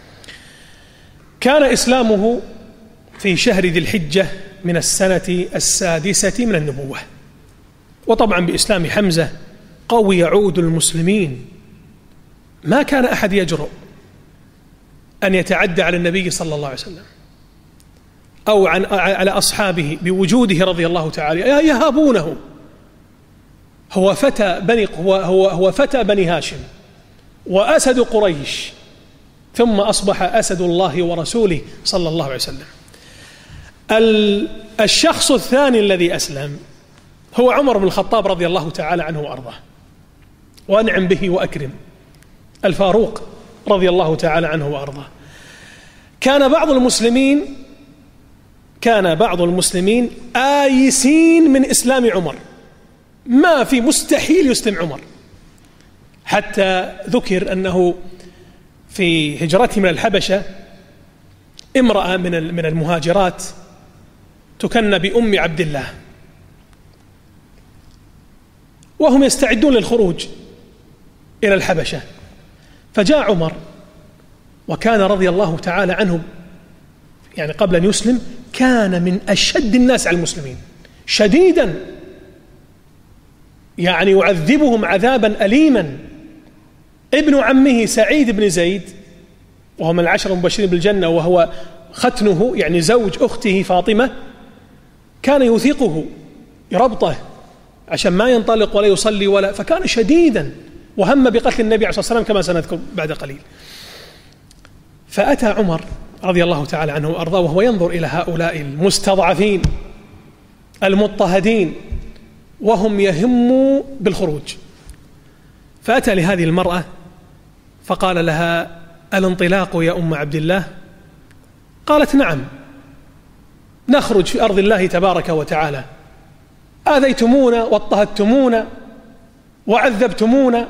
كان إسلامه في شهر ذي الحجة من السنة 6 من النبوة، وطبعا بإسلام حمزة قوي عود المسلمين، ما كان أحد يجرؤ أن يتعدى على النبي صلى الله عليه وسلم أو على أصحابه بوجوده رضي الله تعالى، يهابونه. هو فتى بني هاشم وأسد قريش، ثم أصبح أسد الله ورسوله صلى الله عليه وسلم. الشخص الثاني الذي أسلم هو عمر بن الخطاب رضي الله تعالى عنه وأرضاه، وأنعم به وأكرم، الفاروق رضي الله تعالى عنه وأرضاه. كان بعض المسلمين آيسين من إسلام عمر، ما في مستحيل يسلم عمر، حتى ذكر أنه في هجرته من الحبشة امرأة من المهاجرات تكنى بأم عبد الله، وهم يستعدون للخروج إلى الحبشة، فجاء عمر، وكان رضي الله تعالى عنه يعني قبل أن يسلم كان من أشد الناس على المسلمين شديدا، يعني يعذبهم عذابا أليما. ابن عمه سعيد بن زيد، وهو من العشر المبشرين بالجنة، وهو ختنه يعني زوج أخته فاطمة، كان يوثقه يربطه عشان ما ينطلق ولا يصلي فكان شديدا، وهم بقتل النبي عليه الصلاة والسلام كما سنذكر بعد قليل. فأتى عمر رضي الله تعالى عنه وأرضاه وهو ينظر إلى هؤلاء المستضعفين المضطهدين وهم يهموا بالخروج، فأتى لهذه المرأة فقال لها: الانطلاق يا أم عبد الله؟ قالت: نعم، نخرج في أرض الله تبارك وتعالى، آذيتمونا واضطهدتمونا وعذبتمونا.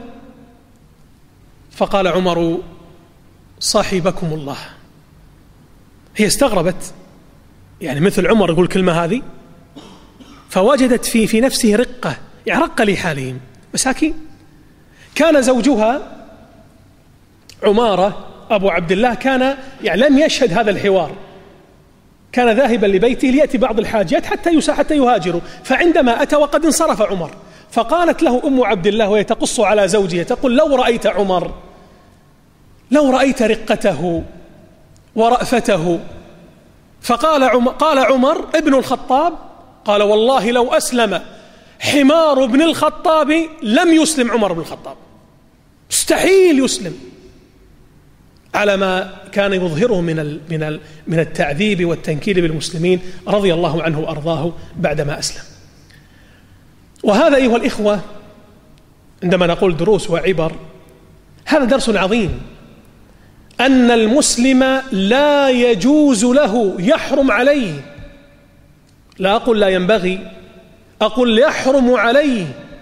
فقال عمر: صاحبكم الله. هي استغربت، يعني مثل عمر يقول كلمة هذه، فوجدت في نفسه رقة، يعني رقة لحالهم مساكين. كان زوجها عمارة أبو عبد الله كان يعني لم يشهد هذا الحوار، كان ذاهبا لبيته ليأتي بعض الحاجات حتى يهاجروا. فعندما أتى وقد انصرف عمر، فقالت له أم عبد الله وهي تقص على زوجها تقول: لو رأيت عمر، لو رأيت رقته ورأفته. قال عمر ابن الخطاب، قال: والله لو أسلم حمار ابن الخطاب لم يسلم عمر بن الخطاب، مستحيل يسلم، على ما كان يظهره من التعذيب والتنكيل بالمسلمين رضي الله عنه وأرضاه بعدما أسلم. وهذا أيها الإخوة عندما نقول دروس وعبر، هذا درس عظيم، أن المسلم لا يجوز له، يحرم عليه، لا أقول لا ينبغي، أقول يحرم عليه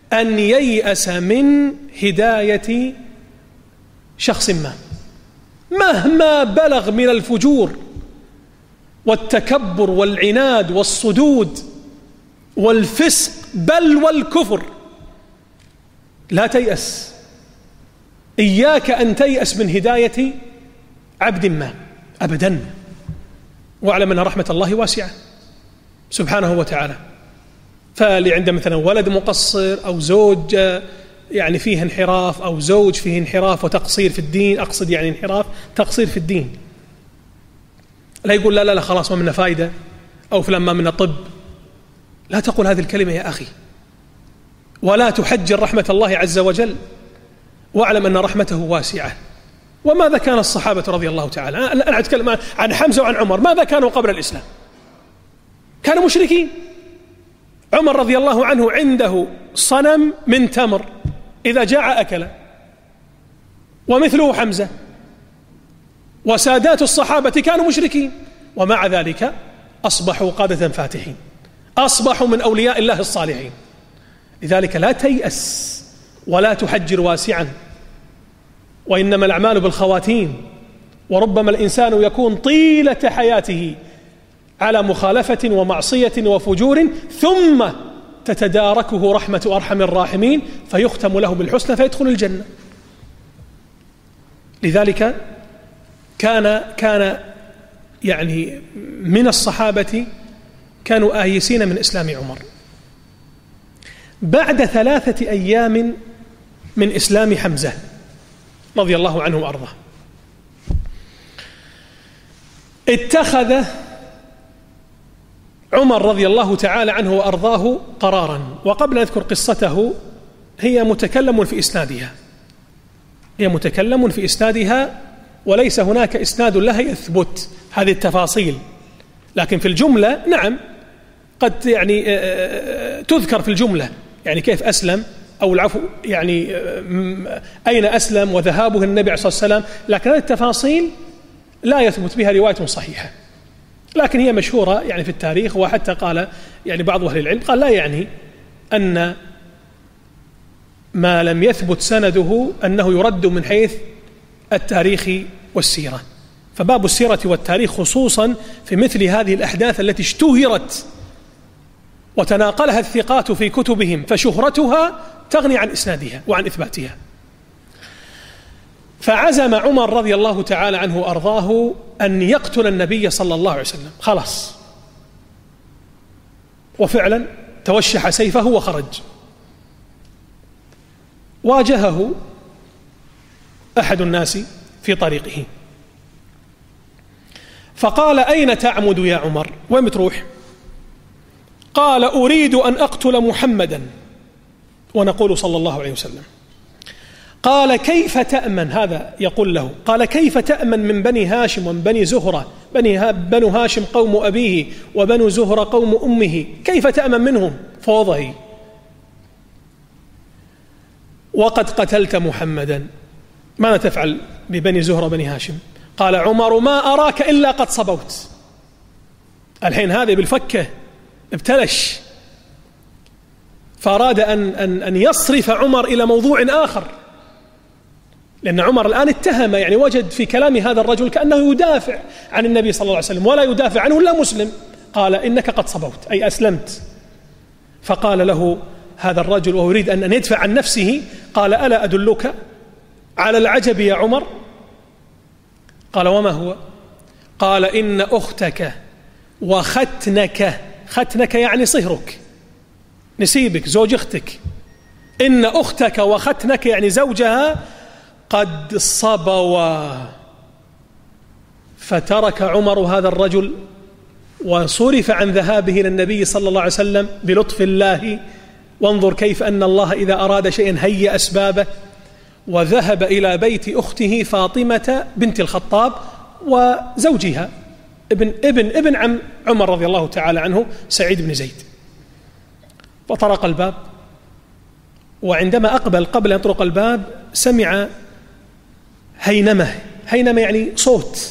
أن ييأس من هداية شخص ما مهما بلغ من الفجور والتكبر والعناد والصدود والفسق بل والكفر. لا تيأس، إياك أن تيأس من هداية عبد ما أبدا، واعلم أن رحمة الله واسعة سبحانه وتعالى. فاللي عنده مثلا ولد مقصر أو زوج يعني فيه انحراف أو زوج فيه انحراف وتقصير في الدين، أقصد يعني انحراف تقصير في الدين، لا يقول لا خلاص ما منا فايدة أو فلان ما منا طب. لا تقول هذه الكلمة يا أخي، ولا تحجر رحمة الله عز وجل، واعلم أن رحمته واسعة. وماذا كان الصحابة رضي الله تعالى، أنا أتكلم عن حمزة وعن عمر، ماذا كانوا قبل الإسلام؟ كانوا مشركين. عمر رضي الله عنه عنده صنم من تمر إذا جاع أكله، ومثله حمزة، وسادات الصحابة كانوا مشركين، ومع ذلك أصبحوا قادة فاتحين، أصبحوا من أولياء الله الصالحين. لذلك لا تيأس ولا تحجر واسعا، وإنما الأعمال بالخواتيم، وربما الإنسان يكون طيلة حياته على مخالفة ومعصية وفجور، ثم تتداركه رحمة أرحم الراحمين فيختم له بالحسنى فيدخل الجنة. لذلك كان يعني من الصحابة كانوا آيسين من إسلام عمر. بعد 3 أيام من إسلام حمزة رضي الله عنه وأرضاه، اتخذ عمر رضي الله تعالى عنه وأرضاه قرارا، وقبل أن أذكر قصته هي متكلم في إسنادها وليس هناك إسناد لها يثبت هذه التفاصيل، لكن في الجملة نعم قد يعني تذكر في الجملة، يعني كيف أسلم أو العفو يعني أين أسلم وذهابه النبي صلى الله عليه وسلم، لكن هذه التفاصيل لا يثبت بها رواية صحيحة، لكن هي مشهورة يعني في التاريخ. وحتى قال يعني بعض أهل العلم قال لا يعني أن ما لم يثبت سنده أنه يرد من حيث التاريخ والسيرة، فباب السيرة والتاريخ خصوصا في مثل هذه الأحداث التي اشتهرت وتناقلها الثقات في كتبهم فشهرتها تغني عن إسنادها وعن إثباتها. فعزم عمر رضي الله تعالى عنه وأرضاه أن يقتل النبي صلى الله عليه وسلم خلاص، وفعلا توشح سيفه وخرج. واجهه أحد الناس في طريقه فقال: أين تعمد يا عمر؟ وين بتروح؟ قال: أريد أن أقتل محمدا ونقول صلى الله عليه وسلم. قال: كيف تأمن؟ هذا يقول له، قال: كيف تأمن من بني هاشم ومن بني زهرة؟ بنو هاشم قوم أبيه وبنو زهرة قوم أمه، كيف تأمن منهم؟ فوضه. وقد قتلت محمدا، ماذا تفعل ببني زهرة وبني هاشم؟ قال عمر: ما أراك إلا قد صبوت. الحين هذا بالفكة ابتلش، فأراد أن يصرف عمر إلى موضوع آخر، لأن عمر الآن اتهم، يعني وجد في كلام هذا الرجل كأنه يدافع عن النبي صلى الله عليه وسلم ولا يدافع عنه إلا مسلم. قال: إنك قد صبوت، أي أسلمت. فقال له هذا الرجل وهو يريد أن يدفع عن نفسه، قال: ألا أدلك على العجب يا عمر؟ قال: وما هو؟ قال: إن أختك وختنك، ختنك يعني صهرك، نسيبك، زوج أختك، إن أختك وختنك يعني زوجها قد صبوا. فترك عمر هذا الرجل وصرف عن ذهابه إلى النبي صلى الله عليه وسلم بلطف الله. وانظر كيف أن الله إذا أراد شيئا هيأ أسبابه، وذهب إلى بيت أخته فاطمة بنت الخطاب وزوجها ابن عم عمر رضي الله تعالى عنه سعيد بن زيد. فطرق الباب، وعندما أقبل قبل أن يطرق الباب سمع هينمة يعني صوت،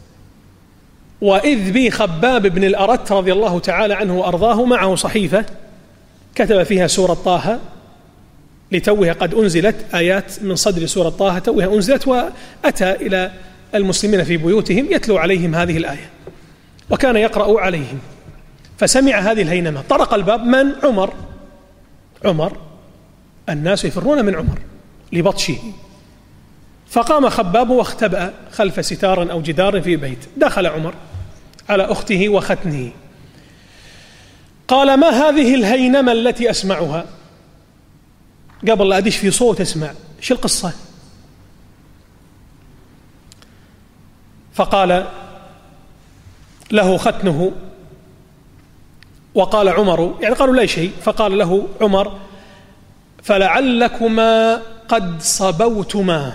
وإذ بي خباب بن الأرت رضي الله تعالى عنه وأرضاه معه صحيفة كتب فيها سورة طه لتوها قد أنزلت آيات من صدر سورة طه، توها أنزلت، وأتى إلى المسلمين في بيوتهم يتلو عليهم هذه الآية وكان يقرأ عليهم، فسمع هذه الهينمة. طرق الباب، من؟ عمر. الناس يفرون من عمر لبطشه، فقام خباب واختبأ خلف ستار أو جدار في بيت. دخل عمر على أخته وختنه، قال: ما هذه الهينمة التي أسمعها؟ قبل لا أدش في صوت أسمع، شو القصة؟ فقال له ختنه، وقال عمر، يعني قالوا لا شيء، فقال له عمر: فلعلكما قد صبوتما.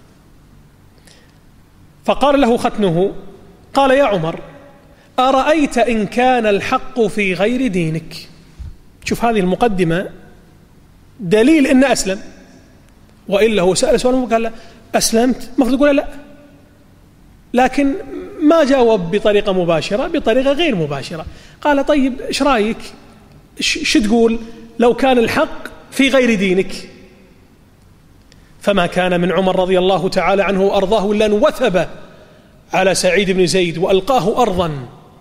فقال له ختنه، قال: يا عمر، أرأيت إن كان الحق في غير دينك؟ شوف هذه المقدمة دليل إنه أسلم، وإلا هو سأل سؤال وقال له أسلمت، المفروض يقول لا، لكن ما جاوب بطريقة مباشرة، بطريقة غير مباشرة. قال: طيب إيش رأيك؟ شو تقول لو كان الحق في غير دينك؟ فما كان من عمر رضي الله تعالى عنه وأرضاه إلا أن وثب على سعيد بن زيد وألقاه أرضا،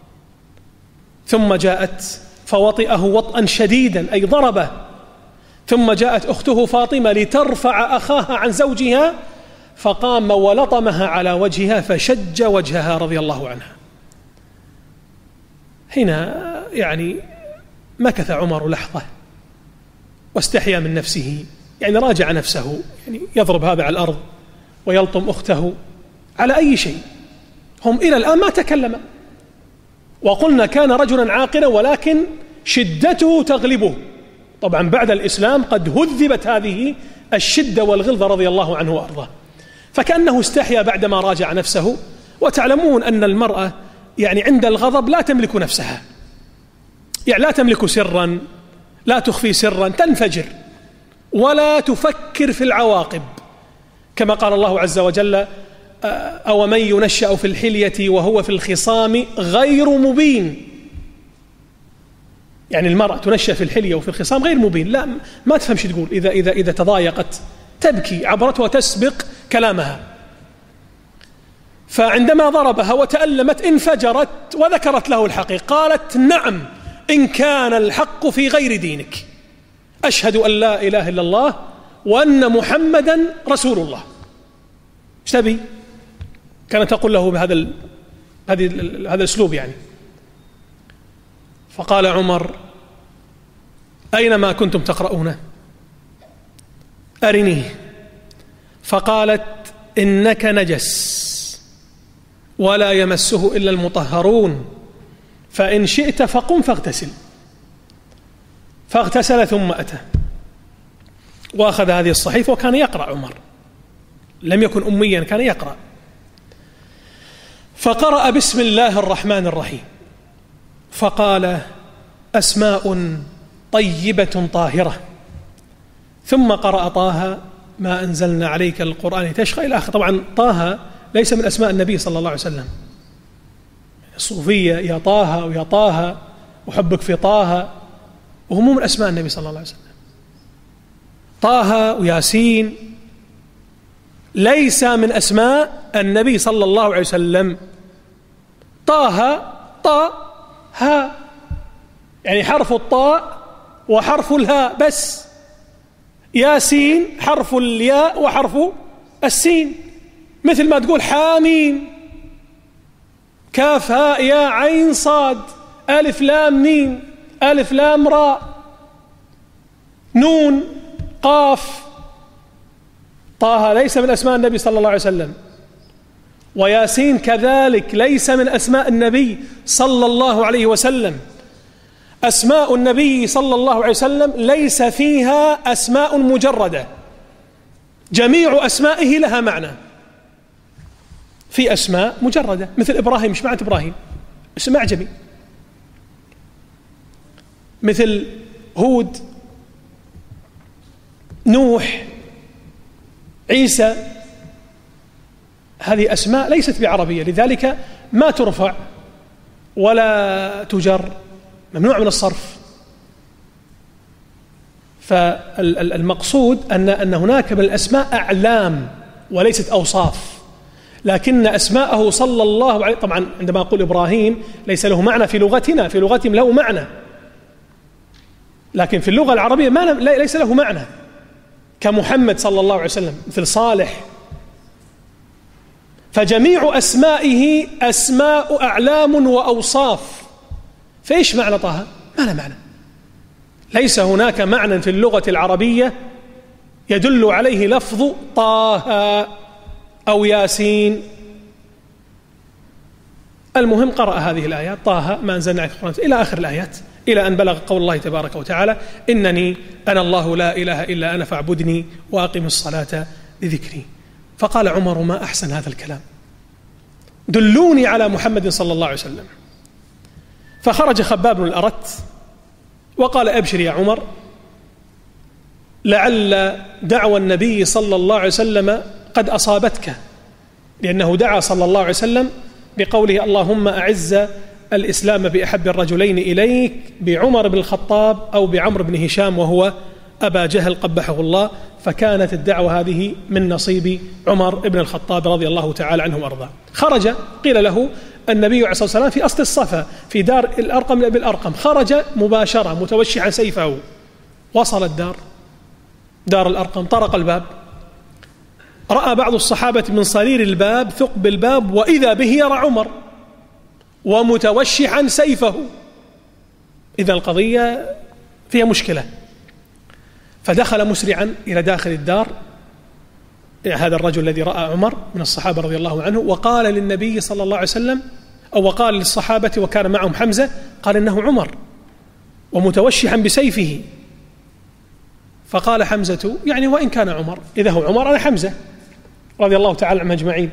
ثم جاءت فوطئه وطئا شديدا، أي ضربه. ثم جاءت أخته فاطمة لترفع أخاها عن زوجها، فقام ولطمها على وجهها فشج وجهها رضي الله عنها. هنا يعني مكث عمر لحظة واستحيا من نفسه، يعني راجع نفسه، يعني يضرب هذا على الأرض ويلطم أخته على أي شيء. هم إلى الآن ما تكلم، وقلنا كان رجلا عاقلا ولكن شدته تغلبه. طبعا بعد الإسلام قد هذبت هذه الشدة والغلظة رضي الله عنه وأرضاه، فكأنه استحيا بعدما راجع نفسه. وتعلمون أن المرأة يعني عند الغضب لا تملك نفسها، يعني لا تملك سرا، لا تخفي سرا، تنفجر ولا تفكر في العواقب، كما قال الله عز وجل: أو من ينشأ في الحلية وهو في الخصام غير مبين. يعني المرأة تنشأ في الحلية وفي الخصام غير مبين، لا ما تفهم شو تقول، إذا تضايقت تبكي، عبرتها وتسبق كلامها. فعندما ضربها وتألمت انفجرت وذكرت له الحقيقة، قالت: نعم، إن كان الحق في غير دينك، أشهد أن لا إله إلا الله وأن محمدا رسول الله. ايش تبي؟ كانت تقول له بهذا الأسلوب يعني. فقال عمر: أينما كنتم تقرؤونه؟ أرنيه. فقالت: إنك نجس ولا يمسه إلا المطهرون، فإن شئت فقم فاغتسل. فاغتسل ثم أتى وأخذ هذه الصحيفة، وكان يقرأ عمر، لم يكن أميا، كان يقرأ. فقرأ: بسم الله الرحمن الرحيم. فقال: أسماء طيبة طاهرة. ثم قرأ: طه ما أنزلنا عليك القرآن تشقى إلى آخر. طبعا طه ليس من أسماء النبي صلى الله عليه وسلم. الصوفية يا طه ويا طه وحبك في طه، وهم من أسماء النبي صلى الله عليه وسلم. طه وياسين ليس من أسماء النبي صلى الله عليه وسلم. طه ها، يعني حرف الطاء وحرف الهاء بس. ياسين حرف الياء وحرف السين، مثل ما تقول حامين، كاف هاء يا عين صاد، ألف لام ميم، ألف لام راء، نون قاف. طه ليس من أسماء النبي صلى الله عليه وسلم، وياسين كذلك ليس من أسماء النبي صلى الله عليه وسلم. أسماء النبي صلى الله عليه وسلم ليس فيها أسماء مجردة، جميع أسمائه لها معنى. في أسماء مجردة مثل إبراهيم، إيش معنى إبراهيم؟ اسم أعجمي. مثل هود، نوح، عيسى، هذه أسماء ليست بعربية، لذلك ما ترفع ولا تجر، ممنوع من الصرف. فالمقصود أن هناك من الأسماء أعلام وليست أوصاف، لكن أسماءه صلى الله عليه، طبعا عندما أقول إبراهيم ليس له معنى في لغتنا، في لغتهم له معنى، لكن في اللغة العربية ليس له معنى، كمحمد صلى الله عليه وسلم، مثل صالح. فجميع أسمائه أسماء أعلام وأوصاف. فإيش معنى طه؟ ما له معنى، ليس هناك معنى في اللغة العربية يدل عليه لفظ طه أو ياسين. المهم قرأ هذه الآيات، طه ما أنزلنا عليك القرآن، إلى آخر الآيات، إلى أن بلغ قول الله تبارك وتعالى: إنني أنا الله لا إله إلا أنا فاعبدني وأقم الصلاة لذكري. فقال عمر: ما أحسن هذا الكلام، دلوني على محمد صلى الله عليه وسلم. فخرج خباب بن الأرت وقال: أبشر يا عمر، لعل دعوى النبي صلى الله عليه وسلم قد أصابتك، لأنه دعا صلى الله عليه وسلم بقوله: اللهم أعز الإسلام بأحب الرجلين إليك، بعمر بن الخطاب أو بعمر بن هشام وهو أبا جهل قبحه الله. فكانت الدعوة هذه من نصيب عمر بن الخطاب رضي الله تعالى عنه وأرضاه. خرج، قيل له النبي عليه الصلاة والسلام في أصل الصفا في دار الأرقم بن الأرقم، خرج مباشرة متوشحا سيفه، وصل دار الأرقم، طرق الباب، رأى بعض الصحابة من صرير الباب ثقب الباب وإذا به يرى عمر ومتوشحا سيفه، إذا القضية فيها مشكلة. فدخل مسرعا إلى داخل الدار هذا الرجل الذي رأى عمر من الصحابة رضي الله عنه، وقال للنبي صلى الله عليه وسلم، أو وقال للصحابة وكان معهم حمزة، قال إنه عمر ومتوشحا بسيفه. فقال حمزة: يعني وإن كان عمر، إذا هو عمر أنا حمزة رضي الله تعالى عنهم أجمعين.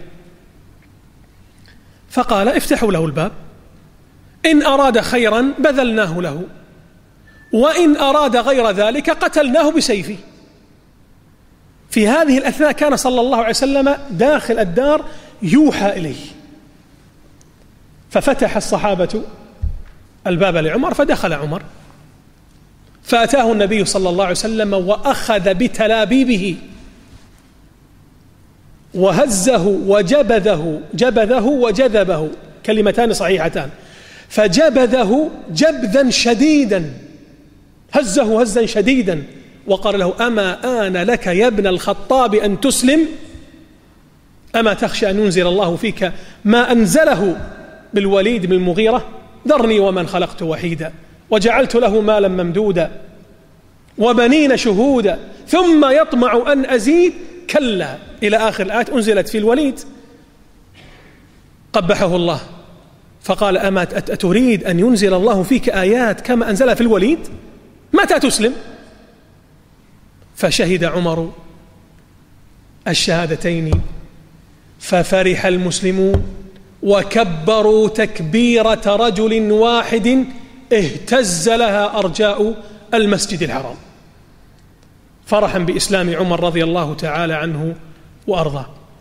فقال: افتحوا له الباب، إن أراد خيرا بذلناه له، وإن أراد غير ذلك قتلناه بسيفه. في هذه الأثناء كان صلى الله عليه وسلم داخل الدار يوحى إليه، ففتح الصحابة الباب لعمر، فدخل عمر، فأتاه النبي صلى الله عليه وسلم وأخذ بتلابيبه وهزه وجبذه، جبذه وجذبه كلمتان صحيحتان، فجبذه جبذا شديدا، هزه هزا شديدا، وقال له: أما آن لك يا ابن الخطاب أن تسلم؟ أما تخشى أن ينزل الله فيك ما أنزله بالوليد بن المغيرة؟ ذرني ومن خلقت وحيدا وجعلت له مالا ممدودا وبنين شهودا ثم يطمع أن أزيد، كلا، إلى آخر الآيات أنزلت في الوليد قبحه الله. فقال: أما أتريد أن ينزل الله فيك آيات كما أنزلها في الوليد؟ متى تسلم؟ فشهد عمر الشهادتين، ففرح المسلمون وكبروا تكبيرة رجل واحد اهتز لها أرجاء المسجد الحرام، فرحا بإسلام عمر رضي الله تعالى عنه وأرضاه.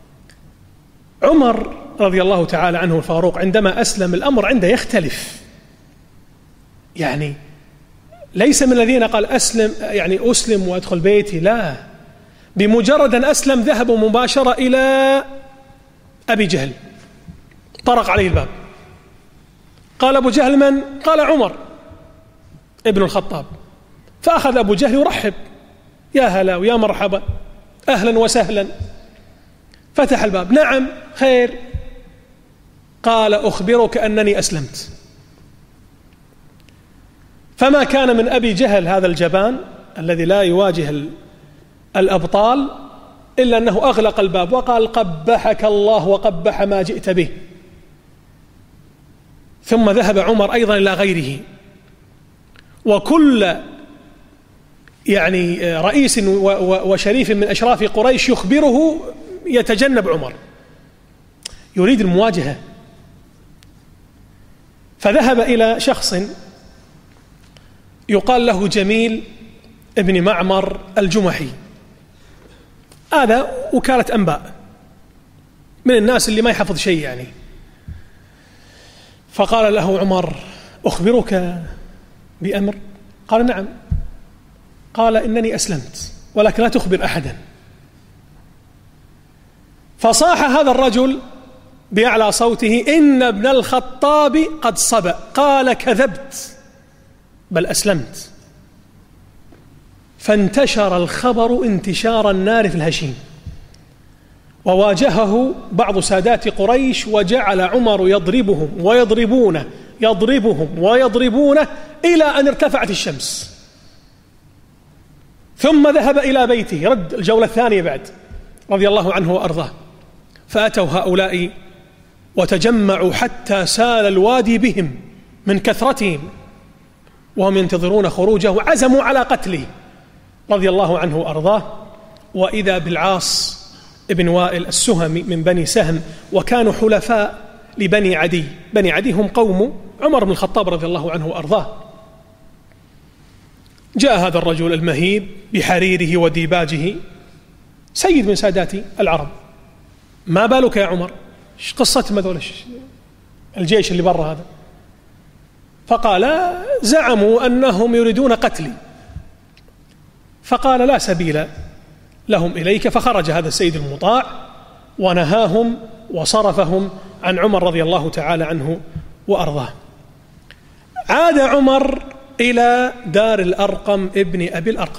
عمر رضي الله تعالى عنه الفاروق عندما أسلم الأمر عنده يختلف، يعني ليس من الذين قال أسلم يعني أسلم وأدخل بيتي، لا، بمجرد أن أسلم ذهبوا مباشرة إلى أبي جهل، طرق عليه الباب، قال أبو جهل: من؟ قال: عمر ابن الخطاب. فأخذ أبو جهل يرحب: يا هلا ويا مرحبا، أهلا وسهلا. فتح الباب: نعم، خير. قال: أخبرك أنني أسلمت. فما كان من أبي جهل هذا الجبان الذي لا يواجه الأبطال إلا أنه أغلق الباب وقال: قبحك الله وقبح ما جئت به. ثم ذهب عمر أيضا إلى غيره، وكل يعني رئيس وشريف من أشراف قريش يخبره يتجنب عمر، يريد المواجهة. فذهب إلى شخص يقال له جميل ابن معمر الجمحي، هذا وكالة أنباء، من الناس اللي ما يحفظ شيء يعني. فقال له عمر: أخبرك بأمر؟ قال: نعم. قال إنني أسلمت ولكن لا تخبر أحدا. فصاح هذا الرجل بأعلى صوته: إن ابن الخطاب قد صبأ. قال: كذبت، بل أسلمت. فانتشر الخبر انتشار النار في الهشيم، وواجهه بعض سادات قريش، وجعل عمر يضربهم ويضربونه إلى أن ارتفعت الشمس. ثم ذهب إلى بيته، رد الجولة الثانية بعد، رضي الله عنه وأرضاه. فأتوا هؤلاء وتجمعوا حتى سال الوادي بهم من كثرتهم، وهم ينتظرون خروجه، وعزموا على قتله رضي الله عنه وأرضاه. وإذا بالعاص ابن وائل السهمي من بني سهم، وكانوا حلفاء لبني عدي. بني عدي هم قوم عمر بن الخطاب رضي الله عنه وأرضاه. جاء هذا الرجل المهيب بحريره وديباجه، سيد من سادات العرب: ما بالك يا عمر؟ ايش قصة هذول الجيش اللي برا هذا؟ فقال: زعموا أنهم يريدون قتلي. فقال: لا سبيل لهم إليك. فخرج هذا السيد المطاع ونهاهم وصرفهم عن عمر رضي الله تعالى عنه وأرضاه. عاد عمر إلى دار الأرقم ابن أبي الأرقم،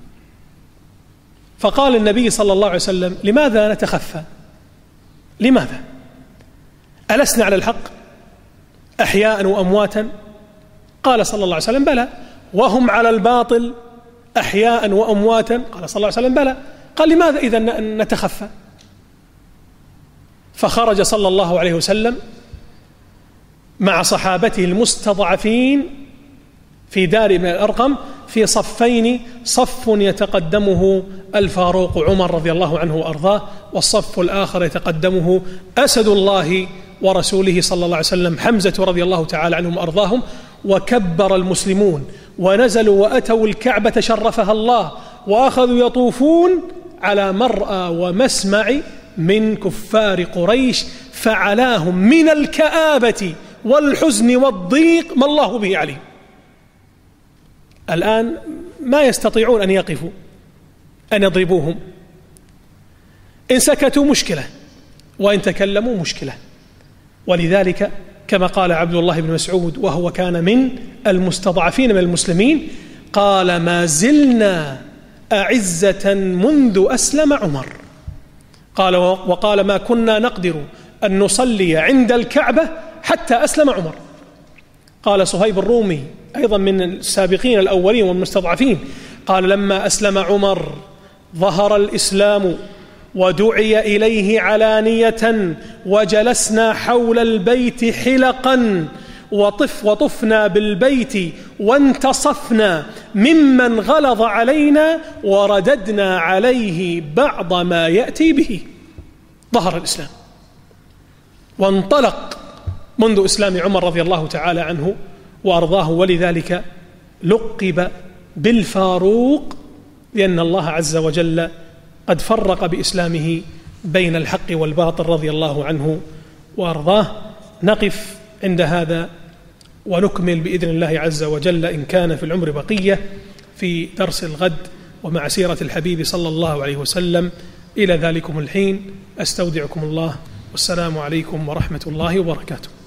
فقال النبي صلى الله عليه وسلم: لماذا نتخفى؟ لماذا؟ ألسنا على الحق أحياء وأمواتا؟ قال صلى الله عليه وسلم: بلى. وهم على الباطل أحياء وأمواتا؟ قال صلى الله عليه وسلم: بلى. قال: لماذا إذا نتخفى؟ فخرج صلى الله عليه وسلم مع صحابته المستضعفين في دار ابن الأرقم في صفين، صف يتقدمه الفاروق عمر رضي الله عنه وأرضاه، والصف الآخر يتقدمه أسد الله ورسوله صلى الله عليه وسلم حمزة رضي الله تعالى عنهم وأرضاهم. وكبر المسلمون ونزلوا وأتوا الكعبة شرفها الله، وأخذوا يطوفون على مرأى ومسمع من كفار قريش، فعلاهم من الكآبة والحزن والضيق ما الله به عليم. الآن ما يستطيعون أن يقفوا أن يضربوهم. إن سكتوا مشكلة، وإن تكلموا مشكلة. ولذلك كما قال عبد الله بن مسعود، وهو كان من المستضعفين من المسلمين، قال: ما زلنا أعزة منذ أسلم عمر. وقال: ما كنا نقدر أن نصلي عند الكعبة حتى أسلم عمر. قال صهيب الرومي أيضا من السابقين الأولين والمستضعفين، قال: لما أسلم عمر ظهر الإسلام ودعي إليه علانية، وجلسنا حول البيت حلقا، وطفنا بالبيت، وانتصفنا ممن غلظ علينا، ورددنا عليه بعض ما يأتي به. ظهر الإسلام وانطلق منذ إسلام عمر رضي الله تعالى عنه وأرضاه. ولذلك لقب بالفاروق، لأن الله عز وجل قد فرق بإسلامه بين الحق والباطل رضي الله عنه وأرضاه. نقف عند هذا ونكمل بإذن الله عز وجل إن كان في العمر بقية في درس الغد ومع سيرة الحبيب صلى الله عليه وسلم. إلى ذلكم الحين أستودعكم الله، والسلام عليكم ورحمة الله وبركاته.